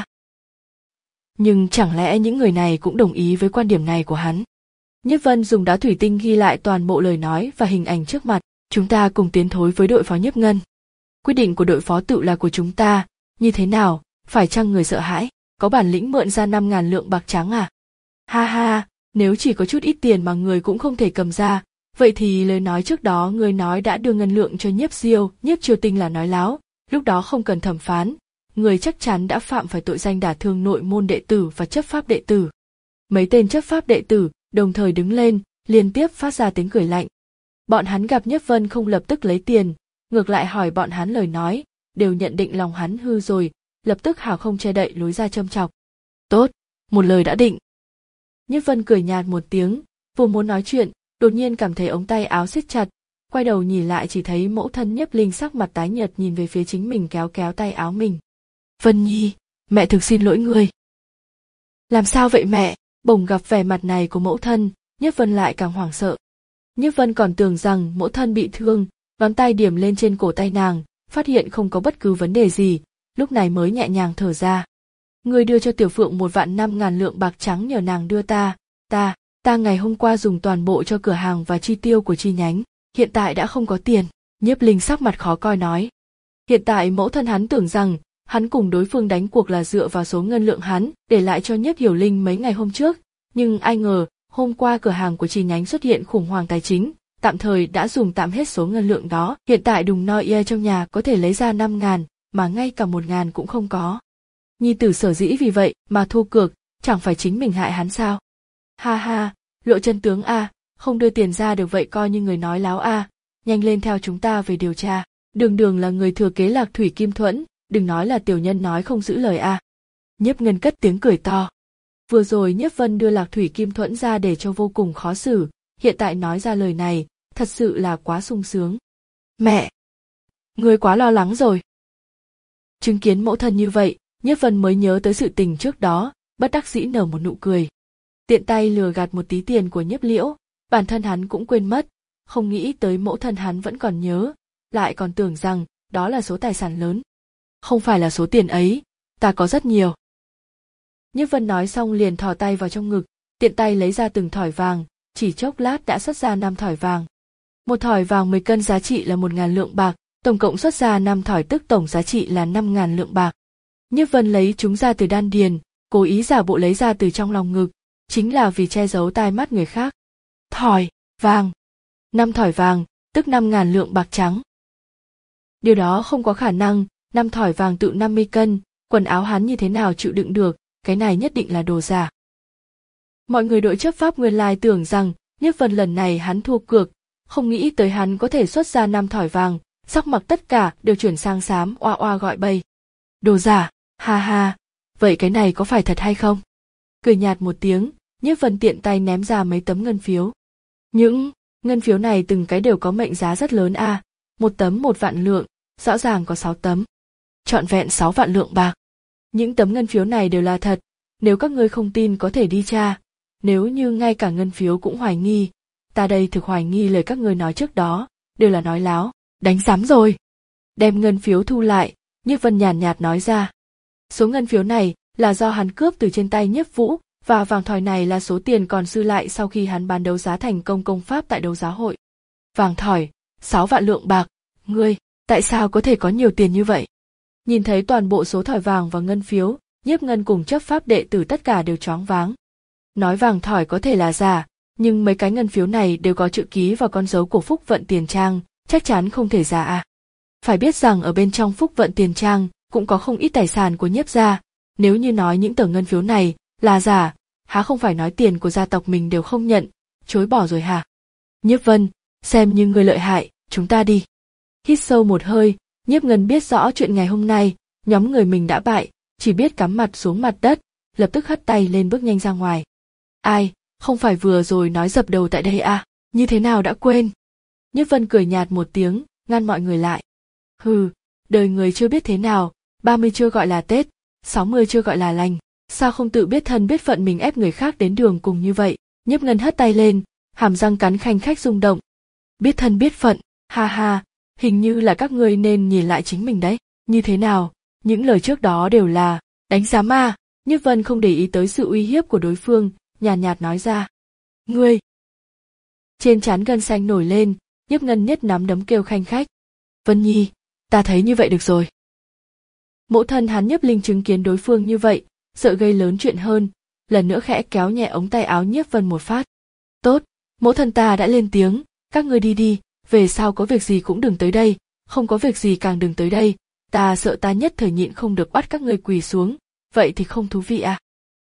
Speaker 1: Nhưng chẳng lẽ những người này cũng đồng ý với quan điểm này của hắn? Nhiếp Vân dùng đá thủy tinh ghi lại toàn bộ lời nói và hình ảnh trước mặt, chúng ta cùng tiến thối với đội phó Nhiếp Ngân. Quyết định của đội phó tự là của chúng ta, như thế nào, phải chăng người sợ hãi, có bản lĩnh mượn ra năm ngàn lượng bạc trắng à? Ha ha, nếu chỉ có chút ít tiền mà người cũng không thể cầm ra, vậy thì lời nói trước đó người nói đã đưa ngân lượng cho Nhiếp Diêu, Nhiếp Chiêu Tinh là nói láo, lúc đó không cần thẩm phán, người chắc chắn đã phạm phải tội danh đả thương nội môn đệ tử và chấp pháp đệ tử. Mấy tên chấp pháp đệ tử đồng thời đứng lên, liên tiếp phát ra tiếng cười lạnh. Bọn hắn gặp Nhiếp Vân không lập tức lấy tiền, ngược lại hỏi bọn hắn lời nói, đều nhận định lòng hắn hư rồi, lập tức hào không che đậy lối ra châm chọc. Tốt, một lời đã định. Nhiếp Vân cười nhạt một tiếng, vừa muốn nói chuyện, đột nhiên cảm thấy ống tay áo siết chặt, quay đầu nhìn lại chỉ thấy mẫu thân Nhiếp Linh sắc mặt tái nhợt nhìn về phía chính mình kéo kéo tay áo mình. Vân Nhi, mẹ thực xin lỗi ngươi. Làm sao vậy mẹ? Bỗng gặp vẻ mặt này của mẫu thân, Nhiếp Vân lại càng hoảng sợ. Nhiếp Vân còn tưởng rằng mẫu thân bị thương, ngón tay điểm lên trên cổ tay nàng, phát hiện không có bất cứ vấn đề gì, lúc này mới nhẹ nhàng thở ra. Ngươi đưa cho Tiểu Phượng một vạn năm ngàn lượng bạc trắng nhờ nàng đưa ta, ta, ta ngày hôm qua dùng toàn bộ cho cửa hàng và chi tiêu của chi nhánh, hiện tại đã không có tiền. Nhiếp Linh sắc mặt khó coi nói. Hiện tại mẫu thân hắn tưởng rằng, hắn cùng đối phương đánh cuộc là dựa vào số ngân lượng hắn để lại cho Nhiếp Hiểu Linh mấy ngày hôm trước, nhưng ai ngờ, hôm qua cửa hàng của chi nhánh xuất hiện khủng hoảng tài chính, tạm thời đã dùng tạm hết số ngân lượng đó, hiện tại đùng no ia trong nhà có thể lấy ra năm ngàn, mà ngay cả một ngàn cũng không có. Nhi tử sở dĩ vì vậy mà thua cược, chẳng phải chính mình hại hắn sao? Ha ha, lộ chân tướng a, không đưa tiền ra được vậy coi như người nói láo a, nhanh lên theo chúng ta về điều tra. Đường Đường là người thừa kế Lạc Thủy Kim Thuẫn, đừng nói là tiểu nhân nói không giữ lời a. Nhiếp Ngân cất tiếng cười to. Vừa rồi Nhiếp Vân đưa Lạc Thủy Kim Thuẫn ra để cho vô cùng khó xử, hiện tại nói ra lời này, thật sự là quá sung sướng. Mẹ! Ngươi quá lo lắng rồi. Chứng kiến mẫu thân như vậy, Nhiếp Vân mới nhớ tới sự tình trước đó, bất đắc dĩ nở một nụ cười. Tiện tay lừa gạt một tí tiền của Nhiếp Liễu, bản thân hắn cũng quên mất, không nghĩ tới mẫu thân hắn vẫn còn nhớ, lại còn tưởng rằng đó là số tài sản lớn. Không phải là số tiền ấy, ta có rất nhiều. Nhiếp Vân nói xong liền thò tay vào trong ngực, tiện tay lấy ra từng thỏi vàng, chỉ chốc lát đã xuất ra năm thỏi vàng. Một thỏi vàng mười cân giá trị là một ngàn lượng bạc, tổng cộng xuất ra năm thỏi tức tổng giá trị là năm ngàn lượng bạc. Nhiếp Vân lấy chúng ra từ đan điền, cố ý giả bộ lấy ra từ trong lòng ngực, chính là vì che giấu tai mắt người khác. Thỏi vàng, năm thỏi vàng, tức năm ngàn lượng bạc trắng. Điều đó không có khả năng, năm thỏi vàng tự năm mươi cân, quần áo hắn như thế nào chịu đựng được, cái này nhất định là đồ giả. Mọi người đội chấp pháp nguyên lai tưởng rằng Nhiếp Vân lần này hắn thua cược, không nghĩ tới hắn có thể xuất ra năm thỏi vàng, sắc mặt tất cả đều chuyển sang xám, oa oa gọi bầy. Đồ giả, ha ha, vậy cái này có phải thật hay không? Cười nhạt một tiếng, Nhiếp Vân tiện tay ném ra mấy tấm ngân phiếu. Những ngân phiếu này từng cái đều có mệnh giá rất lớn a, à, một tấm một vạn lượng, rõ ràng có sáu tấm. Trọn vẹn sáu vạn lượng bạc. Những tấm ngân phiếu này đều là thật, nếu các ngươi không tin có thể đi tra, nếu như ngay cả ngân phiếu cũng hoài nghi, ta đây thực hoài nghi lời các ngươi nói trước đó, đều là nói láo, đánh giám rồi. Đem ngân phiếu thu lại, Nhiếp Vân nhàn nhạt nói ra. Số ngân phiếu này là do hắn cướp từ trên tay Nhiếp Vũ, và vàng thỏi này là số tiền còn dư lại sau khi hắn bán đấu giá thành công công pháp tại đấu giá hội. Vàng thỏi, sáu vạn lượng bạc, ngươi, tại sao có thể có nhiều tiền như vậy? Nhìn thấy toàn bộ số thỏi vàng và ngân phiếu, Nhiếp Ngân cùng chấp pháp đệ tử tất cả đều choáng váng. Nói vàng thỏi có thể là giả, nhưng mấy cái ngân phiếu này đều có chữ ký và con dấu của Phúc Vận Tiền Trang, chắc chắn không thể giả à. Phải biết rằng ở bên trong Phúc Vận Tiền Trang cũng có không ít tài sản của Nhiếp gia, nếu như nói những tờ ngân phiếu này là giả, há không phải nói tiền của gia tộc mình đều không nhận, chối bỏ rồi hả? Nhiếp Vân, xem như người lợi hại, chúng ta đi. Hít sâu một hơi, Nhiếp Ngân biết rõ chuyện ngày hôm nay, nhóm người mình đã bại, chỉ biết cắm mặt xuống mặt đất, lập tức hất tay lên bước nhanh ra ngoài. Ai, không phải vừa rồi nói dập đầu tại đây à, như thế nào đã quên? Nhiếp Vân cười nhạt một tiếng, ngăn mọi người lại. Hừ, đời người chưa biết thế nào, ba mươi chưa gọi là Tết, sáu mươi chưa gọi là lành, sao không tự biết thân biết phận mình ép người khác đến đường cùng như vậy? Nhiếp Ngân hất tay lên, hàm răng cắn khanh khách rung động. Biết thân biết phận, ha ha, hình như là các ngươi nên nhìn lại chính mình đấy, như thế nào, những lời trước đó đều là đánh giá ma. Nhiếp Vân không để ý tới sự uy hiếp của đối phương, nhàn nhạt, nhạt nói ra. Ngươi! Trên trán gân xanh nổi lên, Nhiếp Ngân nhất nắm đấm kêu khanh khách. Vân Nhi, ta thấy như vậy được rồi. Mẫu thân hắn Nhiếp Linh chứng kiến đối phương như vậy, sợ gây lớn chuyện hơn, lần nữa khẽ kéo nhẹ ống tay áo Nhiếp Vân một phát. Tốt, mẫu thân ta đã lên tiếng, các ngươi đi đi, về sau có việc gì cũng đừng tới đây, không có việc gì càng đừng tới đây, ta sợ ta nhất thời nhịn không được bắt các ngươi quỳ xuống, vậy thì không thú vị à.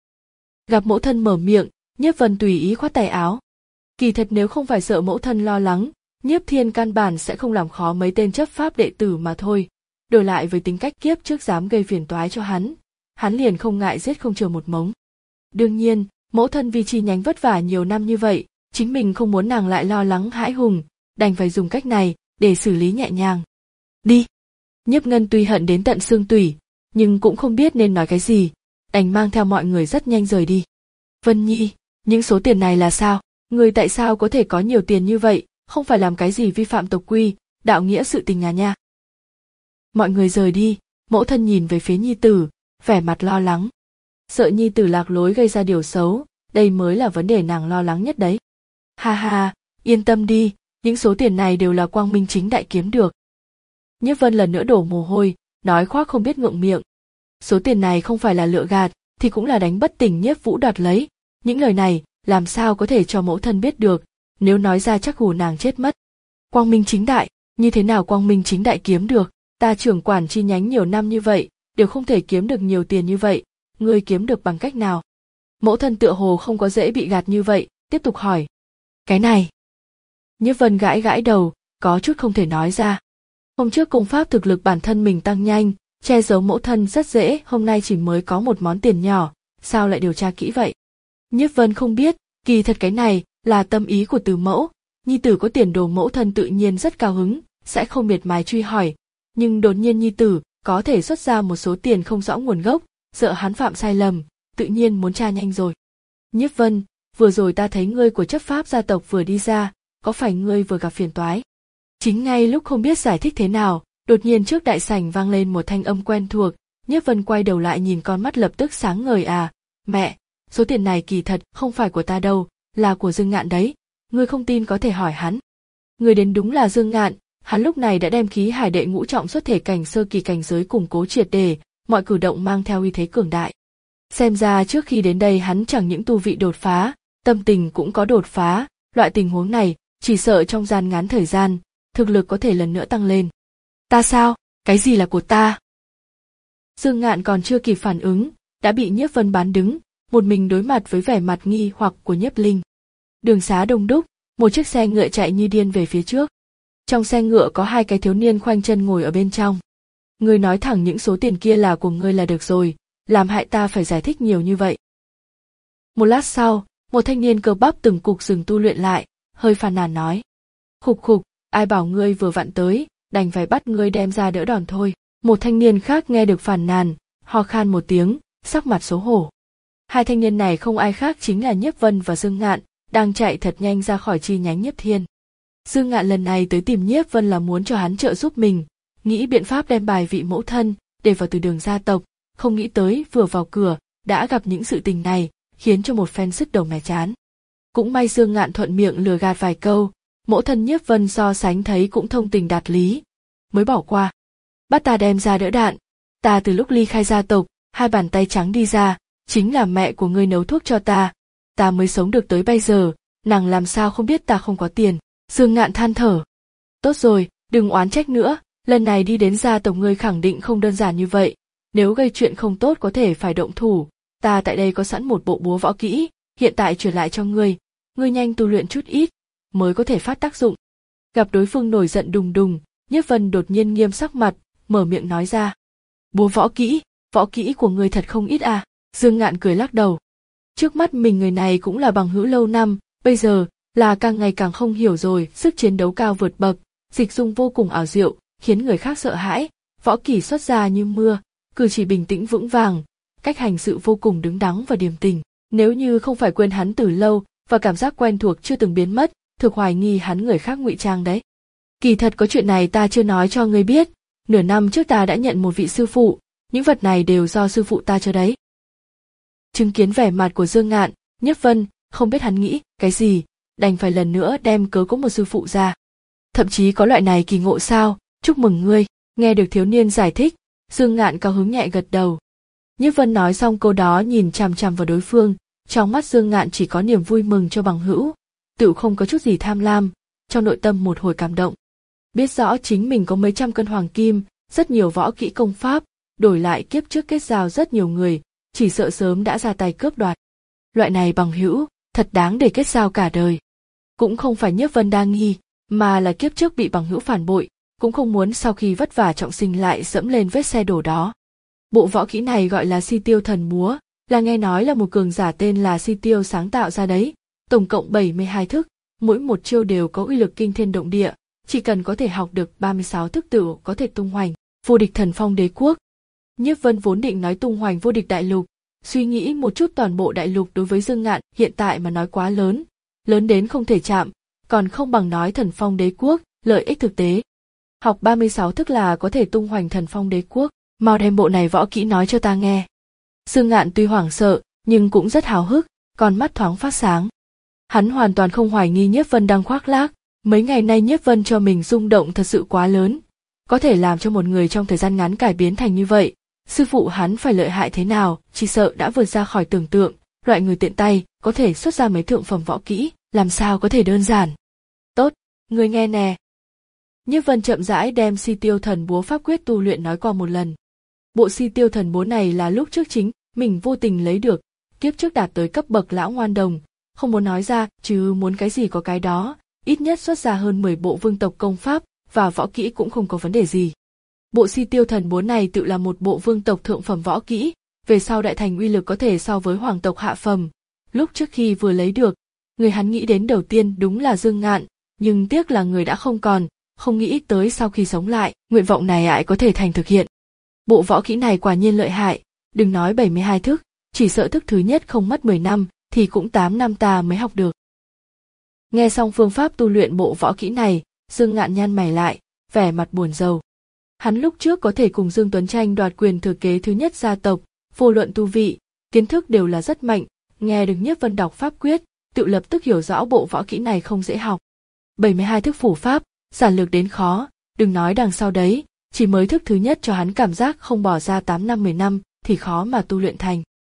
Speaker 1: Gặp mẫu thân mở miệng, Nhiếp Vân tùy ý khoát tay áo. Kỳ thật nếu không phải sợ mẫu thân lo lắng, Nhiếp Thiên căn bản sẽ không làm khó mấy tên chấp pháp đệ tử mà thôi. Đổi lại với tính cách kiếp trước dám gây phiền toái cho hắn, hắn liền không ngại giết không chừa một mống. Đương nhiên, mẫu thân vì chi nhánh vất vả nhiều năm như vậy, chính mình không muốn nàng lại lo lắng hãi hùng, đành phải dùng cách này để xử lý nhẹ nhàng. Đi. Nhiếp Ngân tuy hận đến tận xương tủy, nhưng cũng không biết nên nói cái gì, đành mang theo mọi người rất nhanh rời đi. Vân Nhi, những số tiền này là sao? Người tại sao có thể có nhiều tiền như vậy, không phải làm cái gì vi phạm tộc quy, đạo nghĩa sự tình à nha. Mọi người rời đi, mẫu thân nhìn về phía Nhi Tử, vẻ mặt lo lắng. Sợ Nhi Tử lạc lối gây ra điều xấu, đây mới là vấn đề nàng lo lắng nhất đấy. Ha ha, yên tâm đi, những số tiền này đều là quang minh chính đại kiếm được. Nhiếp Vân lần nữa đổ mồ hôi, nói khoác không biết ngượng miệng. Số tiền này không phải là lựa gạt, thì cũng là đánh bất tỉnh Nhiếp Vũ đoạt lấy. Những lời này, làm sao có thể cho mẫu thân biết được, nếu nói ra chắc hù nàng chết mất. Quang minh chính đại, như thế nào quang minh chính đại kiếm được, ta trưởng quản chi nhánh nhiều năm như vậy, đều không thể kiếm được nhiều tiền như vậy, ngươi kiếm được bằng cách nào? Mẫu thân tựa hồ không có dễ bị gạt như vậy, tiếp tục hỏi. Cái này. Nhiếp Vân gãi gãi đầu, có chút không thể nói ra. Hôm trước công pháp thực lực bản thân mình tăng nhanh, che giấu mẫu thân rất dễ, hôm nay chỉ mới có một món tiền nhỏ, sao lại điều tra kỹ vậy? Nhiếp Vân không biết, kỳ thật cái này là tâm ý của Từ Mẫu, Nhi Tử có tiền đồ mẫu thân tự nhiên rất cao hứng, sẽ không miệt mài truy hỏi, nhưng đột nhiên Nhi Tử có thể xuất ra một số tiền không rõ nguồn gốc, sợ hắn phạm sai lầm, tự nhiên muốn tra nhanh rồi. Nhiếp Vân, vừa rồi ta thấy ngươi của chấp pháp gia tộc vừa đi ra, có phải ngươi vừa gặp phiền toái? Chính ngay lúc không biết giải thích thế nào, đột nhiên trước đại sảnh vang lên một thanh âm quen thuộc, Nhiếp Vân quay đầu lại nhìn con mắt lập tức sáng ngời. À, mẹ, số tiền này kỳ thật không phải của ta đâu, là của Dương Ngạn đấy, ngươi không tin có thể hỏi hắn. Người đến đúng là Dương Ngạn, hắn lúc này đã đem khí hải đệ ngũ trọng xuất thể cảnh sơ kỳ cảnh giới củng cố triệt để, mọi cử động mang theo uy thế cường đại. Xem ra trước khi đến đây hắn chẳng những tu vị đột phá, tâm tình cũng có đột phá, loại tình huống này, chỉ sợ trong gian ngắn thời gian, thực lực có thể lần nữa tăng lên. Ta sao? Cái gì là của ta? Dương Ngạn còn chưa kịp phản ứng, đã bị Nhiếp Vân bán đứng, một mình đối mặt với vẻ mặt nghi hoặc của Nhiếp Linh. Đường xá đông đúc, một chiếc xe ngựa chạy như điên về phía trước. Trong xe ngựa có hai cái thiếu niên khoanh chân ngồi ở bên trong. Ngươi nói thẳng những số tiền kia là của ngươi là được rồi, làm hại ta phải giải thích nhiều như vậy. Một lát sau, một thanh niên cơ bắp từng cục dừng tu luyện lại, hơi phàn nàn nói. Khục khục, ai bảo ngươi vừa vặn tới, đành phải bắt ngươi đem ra đỡ đòn thôi. Một thanh niên khác nghe được phàn nàn, ho khan một tiếng, sắc mặt xấu hổ. Hai thanh niên này không ai khác chính là Nhiếp Vân và Dương Ngạn, đang chạy thật nhanh ra khỏi chi nhánh Nhiếp Thiên. Dương Ngạn lần này tới tìm Nhiếp Vân là muốn cho hắn trợ giúp mình, nghĩ biện pháp đem bài vị mẫu thân để vào từ đường gia tộc, không nghĩ tới vừa vào cửa đã gặp những sự tình này, khiến cho một phen sứt đầu mẻ chán. Cũng may Dương Ngạn thuận miệng lừa gạt vài câu, mẫu thân Nhiếp Vân so sánh thấy cũng thông tình đạt lý, mới bỏ qua. Bắt ta đem ra đỡ đạn, ta từ lúc ly khai gia tộc, hai bàn tay trắng đi ra, chính là mẹ của ngươi nấu thuốc cho ta, ta mới sống được tới bây giờ, nàng làm sao không biết ta không có tiền. Dương Ngạn than thở. Tốt rồi, đừng oán trách nữa, lần này đi đến gia tộc ngươi khẳng định không đơn giản như vậy, nếu gây chuyện không tốt có thể phải động thủ, ta tại đây có sẵn một bộ búa võ kỹ, hiện tại chuyển lại cho ngươi, ngươi nhanh tu luyện chút ít, mới có thể phát tác dụng. Gặp đối phương nổi giận đùng đùng, Nhiếp Vân đột nhiên nghiêm sắc mặt, mở miệng nói ra. Búa võ kỹ, võ kỹ của ngươi thật không ít à? Dương Ngạn cười lắc đầu. Trước mắt mình người này cũng là bằng hữu lâu năm, bây giờ là càng ngày càng không hiểu rồi, sức chiến đấu cao vượt bậc, dịch dung vô cùng ảo diệu, khiến người khác sợ hãi, võ kỹ xuất ra như mưa, cử chỉ bình tĩnh vững vàng, cách hành sự vô cùng đứng đắn và điềm tĩnh. Nếu như không phải quên hắn từ lâu và cảm giác quen thuộc chưa từng biến mất, thực hoài nghi hắn người khác ngụy trang đấy. Kỳ thật có chuyện này ta chưa nói cho ngươi biết, nửa năm trước ta đã nhận một vị sư phụ, những vật này đều do sư phụ ta cho đấy. Chứng kiến vẻ mặt của Dương Ngạn, Nhiếp Vân không biết hắn nghĩ cái gì, đành phải lần nữa đem cớ có một sư phụ ra. Thậm chí có loại này kỳ ngộ sao, chúc mừng ngươi. Nghe được thiếu niên giải thích, Dương Ngạn cao hứng nhẹ gật đầu. Nhiếp Vân nói xong câu đó nhìn chằm chằm vào đối phương, trong mắt Dương Ngạn chỉ có niềm vui mừng cho bằng hữu, tựu không có chút gì tham lam, trong nội tâm một hồi cảm động. Biết rõ chính mình có mấy trăm cân hoàng kim, rất nhiều võ kỹ công pháp, đổi lại kiếp trước kết giao rất nhiều người, chỉ sợ sớm đã ra tay cướp đoạt. Loại này bằng hữu, thật đáng để kết giao cả đời. Cũng không phải Nhiếp Vân đa nghi, mà là kiếp trước bị bằng hữu phản bội, cũng không muốn sau khi vất vả trọng sinh lại dẫm lên vết xe đổ đó. Bộ võ kỹ này gọi là Si Tiêu Thần Múa, là nghe nói là một cường giả tên là Si Tiêu sáng tạo ra đấy, tổng cộng bảy mươi hai thức, mỗi một chiêu đều có uy lực kinh thiên động địa, chỉ cần có thể học được ba mươi sáu thức tựu có thể tung hoành vô địch thần phong đế quốc. Nhiếp Vân vốn định nói tung hoành vô địch đại lục, suy nghĩ một chút toàn bộ đại lục đối với Dương Ngạn hiện tại mà nói quá lớn, lớn đến không thể chạm, còn không bằng nói thần phong đế quốc, lợi ích thực tế. Học ba mươi sáu thức là có thể tung hoành thần phong đế quốc, mau đem bộ này võ kỹ nói cho ta nghe. Dương Ngạn tuy hoảng sợ, nhưng cũng rất háo hức, con mắt thoáng phát sáng. Hắn hoàn toàn không hoài nghi Nhiếp Vân đang khoác lác, mấy ngày nay Nhiếp Vân cho mình rung động thật sự quá lớn, có thể làm cho một người trong thời gian ngắn cải biến thành như vậy. Sư phụ hắn phải lợi hại thế nào, chỉ sợ đã vượt ra khỏi tưởng tượng, loại người tiện tay, có thể xuất ra mấy thượng phẩm võ kỹ, làm sao có thể đơn giản. Tốt, ngươi nghe nè. Nhiếp Vân chậm rãi đem Si Tiêu Thần Búa pháp quyết tu luyện nói qua một lần. Bộ Si Tiêu Thần Búa này là lúc trước chính mình vô tình lấy được, kiếp trước đạt tới cấp bậc lão ngoan đồng, không muốn nói ra, chứ muốn cái gì có cái đó, ít nhất xuất ra hơn mười bộ vương tộc công pháp, và võ kỹ cũng không có vấn đề gì. Bộ Si Tiêu Thần Búa này tự là một bộ vương tộc thượng phẩm võ kỹ, về sau đại thành uy lực có thể so với hoàng tộc hạ phẩm. Lúc trước khi vừa lấy được, người hắn nghĩ đến đầu tiên đúng là Dương Ngạn, nhưng tiếc là người đã không còn, không nghĩ tới sau khi sống lại, nguyện vọng này lại có thể thành thực hiện. Bộ võ kỹ này quả nhiên lợi hại, đừng nói bảy mươi hai thức, chỉ sợ thức thứ nhất không mất mười năm, thì cũng tám năm ta mới học được. Nghe xong phương pháp tu luyện bộ võ kỹ này, Dương Ngạn nhăn mày lại, vẻ mặt buồn rầu. Hắn lúc trước có thể cùng Dương Tuấn tranh đoạt quyền thừa kế thứ nhất gia tộc, vô luận tu vị, kiến thức đều là rất mạnh, nghe được Nhiếp Vân đọc pháp quyết, tự lập tức hiểu rõ bộ võ kỹ này không dễ học. bảy mươi hai thức phủ pháp, giản lược đến khó, đừng nói đằng sau đấy, chỉ mới thức thứ nhất cho hắn cảm giác không bỏ ra tám năm mười năm thì khó mà tu luyện thành.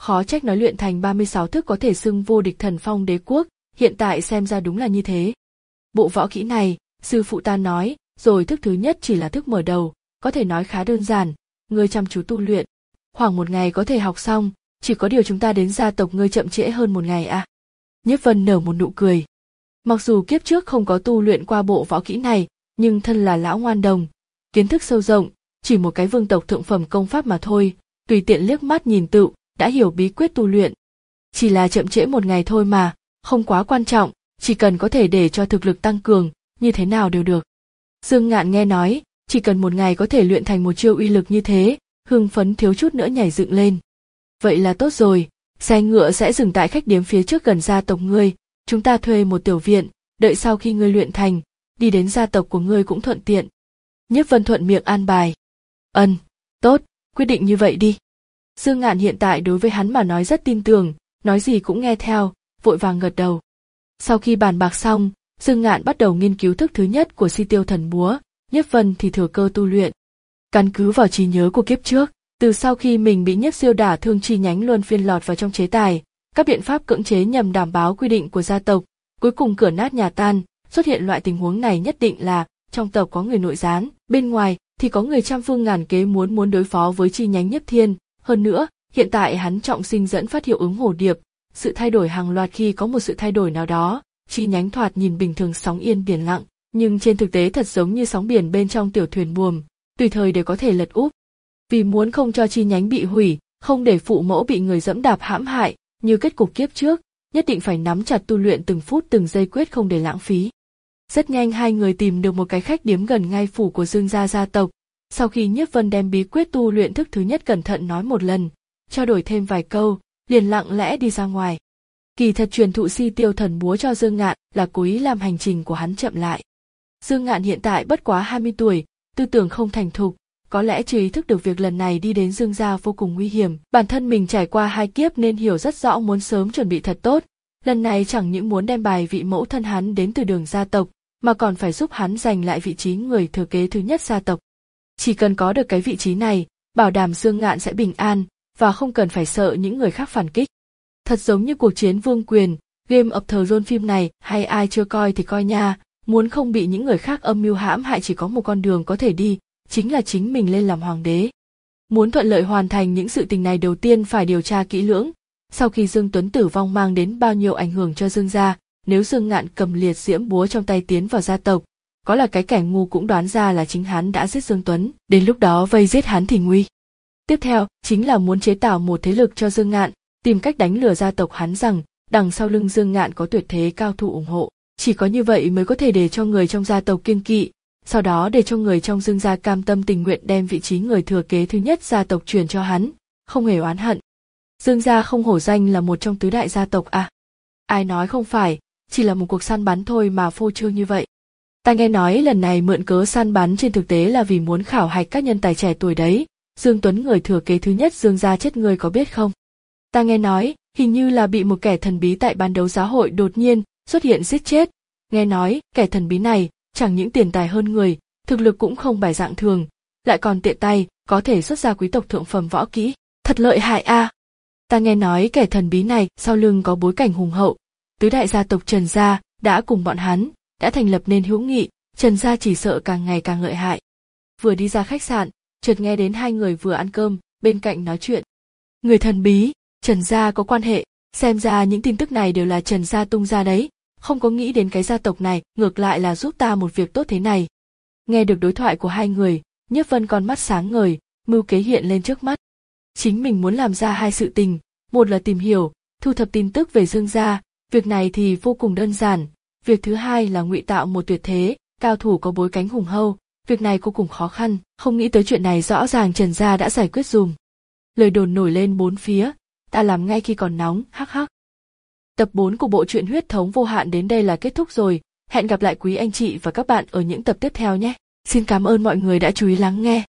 Speaker 1: Khó trách nói luyện thành ba mươi sáu thức có thể xưng vô địch thần phong đế quốc, hiện tại xem ra đúng là như thế. Bộ võ kỹ này, sư phụ ta nói, rồi thức thứ nhất chỉ là thức mở đầu, có thể nói khá đơn giản, ngươi chăm chú tu luyện, khoảng một ngày có thể học xong, chỉ có điều chúng ta đến gia tộc ngươi chậm trễ hơn một ngày à. Nhiếp Vân nở một nụ cười. Mặc dù kiếp trước không có tu luyện qua bộ võ kỹ này, nhưng thân là lão ngoan đồng, kiến thức sâu rộng, chỉ một cái vương tộc thượng phẩm công pháp mà thôi, tùy tiện liếc mắt nhìn tựu, đã hiểu bí quyết tu luyện. Chỉ là chậm trễ một ngày thôi mà, không quá quan trọng, chỉ cần có thể để cho thực lực tăng cường, như thế nào đều được. Dương Ngạn nghe nói, chỉ cần một ngày có thể luyện thành một chiêu uy lực như thế, hưng phấn thiếu chút nữa nhảy dựng lên. Vậy là tốt rồi, xe ngựa sẽ dừng tại khách điếm phía trước gần gia tộc ngươi, chúng ta thuê một tiểu viện, đợi sau khi ngươi luyện thành, đi đến gia tộc của ngươi cũng thuận tiện. Nhiếp Vân thuận miệng an bài. Ân, tốt, quyết định như vậy đi. Dương Ngạn hiện tại đối với hắn mà nói rất tin tưởng, nói gì cũng nghe theo, vội vàng gật đầu. Sau khi bàn bạc xong, Dương Ngạn bắt đầu nghiên cứu thức thứ nhất của Si Tiêu Thần Búa, Nhiếp Vân thì thừa cơ tu luyện. Căn cứ vào trí nhớ của kiếp trước, từ sau khi mình bị Nhiếp Siêu đả thương chi nhánh luân phiên lọt vào trong chế tài, các biện pháp cưỡng chế nhằm đảm bảo quy định của gia tộc, cuối cùng cửa nát nhà tan, xuất hiện loại tình huống này nhất định là trong tộc có người nội gián, bên ngoài thì có người trăm phương ngàn kế muốn muốn đối phó với chi nhánh Nhiếp Thiên. Hơn nữa, hiện tại hắn trọng sinh dẫn phát hiệu ứng hồ điệp, sự thay đổi hàng loạt khi có một sự thay đổi nào đó, chi nhánh thoạt nhìn bình thường sóng yên biển lặng, nhưng trên thực tế thật giống như sóng biển bên trong tiểu thuyền buồm, tùy thời đều có thể lật úp. Vì muốn không cho chi nhánh bị hủy, không để phụ mẫu bị người dẫm đạp hãm hại, như kết cục kiếp trước, nhất định phải nắm chặt tu luyện từng phút từng giây quyết không để lãng phí. Rất nhanh hai người tìm được một cái khách điếm gần ngay phủ của Dương gia gia tộc. Sau khi Nhiếp Vân đem bí quyết tu luyện thức thứ nhất cẩn thận nói một lần, trao đổi thêm vài câu, liền lặng lẽ đi ra ngoài. Kỳ thật truyền thụ Si Tiêu Thần Búa cho Dương Ngạn là cố ý làm hành trình của hắn chậm lại. Dương Ngạn hiện tại bất quá hai mươi tuổi, tư tưởng không thành thục, có lẽ chưa ý thức được việc lần này đi đến Dương gia vô cùng nguy hiểm. Bản thân mình trải qua hai kiếp nên hiểu rất rõ muốn sớm chuẩn bị thật tốt. Lần này chẳng những muốn đem bài vị mẫu thân hắn đến từ đường gia tộc, mà còn phải giúp hắn giành lại vị trí người thừa kế thứ nhất gia tộc. Chỉ cần có được cái vị trí này, bảo đảm Dương Ngạn sẽ bình an, và không cần phải sợ những người khác phản kích. Thật giống như cuộc chiến vương quyền, Game of Thrones phim này, hay ai chưa coi thì coi nha, muốn không bị những người khác âm mưu hãm hại chỉ có một con đường có thể đi, chính là chính mình lên làm hoàng đế. Muốn thuận lợi hoàn thành những sự tình này đầu tiên phải điều tra kỹ lưỡng, sau khi Dương Tuấn tử vong mang đến bao nhiêu ảnh hưởng cho Dương gia, nếu Dương Ngạn cầm liệt diễm búa trong tay tiến vào gia tộc, có là cái kẻ ngu cũng đoán ra là chính hắn đã giết Dương Tuấn, đến lúc đó vây giết hắn thì nguy. Tiếp theo, chính là muốn chế tạo một thế lực cho Dương Ngạn, tìm cách đánh lừa gia tộc hắn rằng, đằng sau lưng Dương Ngạn có tuyệt thế cao thủ ủng hộ, chỉ có như vậy mới có thể để cho người trong gia tộc kiêng kỵ, sau đó để cho người trong Dương gia cam tâm tình nguyện đem vị trí người thừa kế thứ nhất gia tộc truyền cho hắn, không hề oán hận. Dương gia không hổ danh là một trong tứ đại gia tộc à? Ai nói không phải, chỉ là một cuộc săn bắn thôi mà phô trương như vậy. Ta nghe nói lần này mượn cớ săn bắn trên thực tế là vì muốn khảo hạch các nhân tài trẻ tuổi đấy. Dương Tuấn người thừa kế thứ nhất Dương gia chết ngươi có biết không? Ta nghe nói, hình như là bị một kẻ thần bí tại ban đấu giá hội đột nhiên xuất hiện giết chết. Nghe nói, kẻ thần bí này chẳng những tiền tài hơn người, thực lực cũng không bài dạng thường, lại còn tiện tay có thể xuất ra quý tộc thượng phẩm võ kỹ, thật lợi hại a. À. Ta nghe nói kẻ thần bí này sau lưng có bối cảnh hùng hậu, tứ đại gia tộc Trần gia đã cùng bọn hắn đã thành lập nên hữu nghị, Trần gia chỉ sợ càng ngày càng lợi hại. Vừa đi ra khách sạn, chợt nghe đến hai người vừa ăn cơm, bên cạnh nói chuyện. Người thần bí, Trần gia có quan hệ, xem ra những tin tức này đều là Trần gia tung ra đấy, không có nghĩ đến cái gia tộc này ngược lại là giúp ta một việc tốt thế này. Nghe được đối thoại của hai người, Nhiếp Vân con mắt sáng ngời, mưu kế hiện lên trước mắt. Chính mình muốn làm ra hai sự tình, một là tìm hiểu, thu thập tin tức về Dương gia, việc này thì vô cùng đơn giản. Việc thứ hai là ngụy tạo một tuyệt thế, cao thủ có bối cảnh hùng hậu, việc này vô cùng khó khăn, không nghĩ tới chuyện này rõ ràng Trần gia đã giải quyết dùm. Lời đồn nổi lên bốn phía, ta làm ngay khi còn nóng, hắc hắc. Tập bốn của bộ truyện Huyết thống vô hạn đến đây là kết thúc rồi, hẹn gặp lại quý anh chị và các bạn ở những tập tiếp theo nhé. Xin cảm ơn mọi người đã chú ý lắng nghe.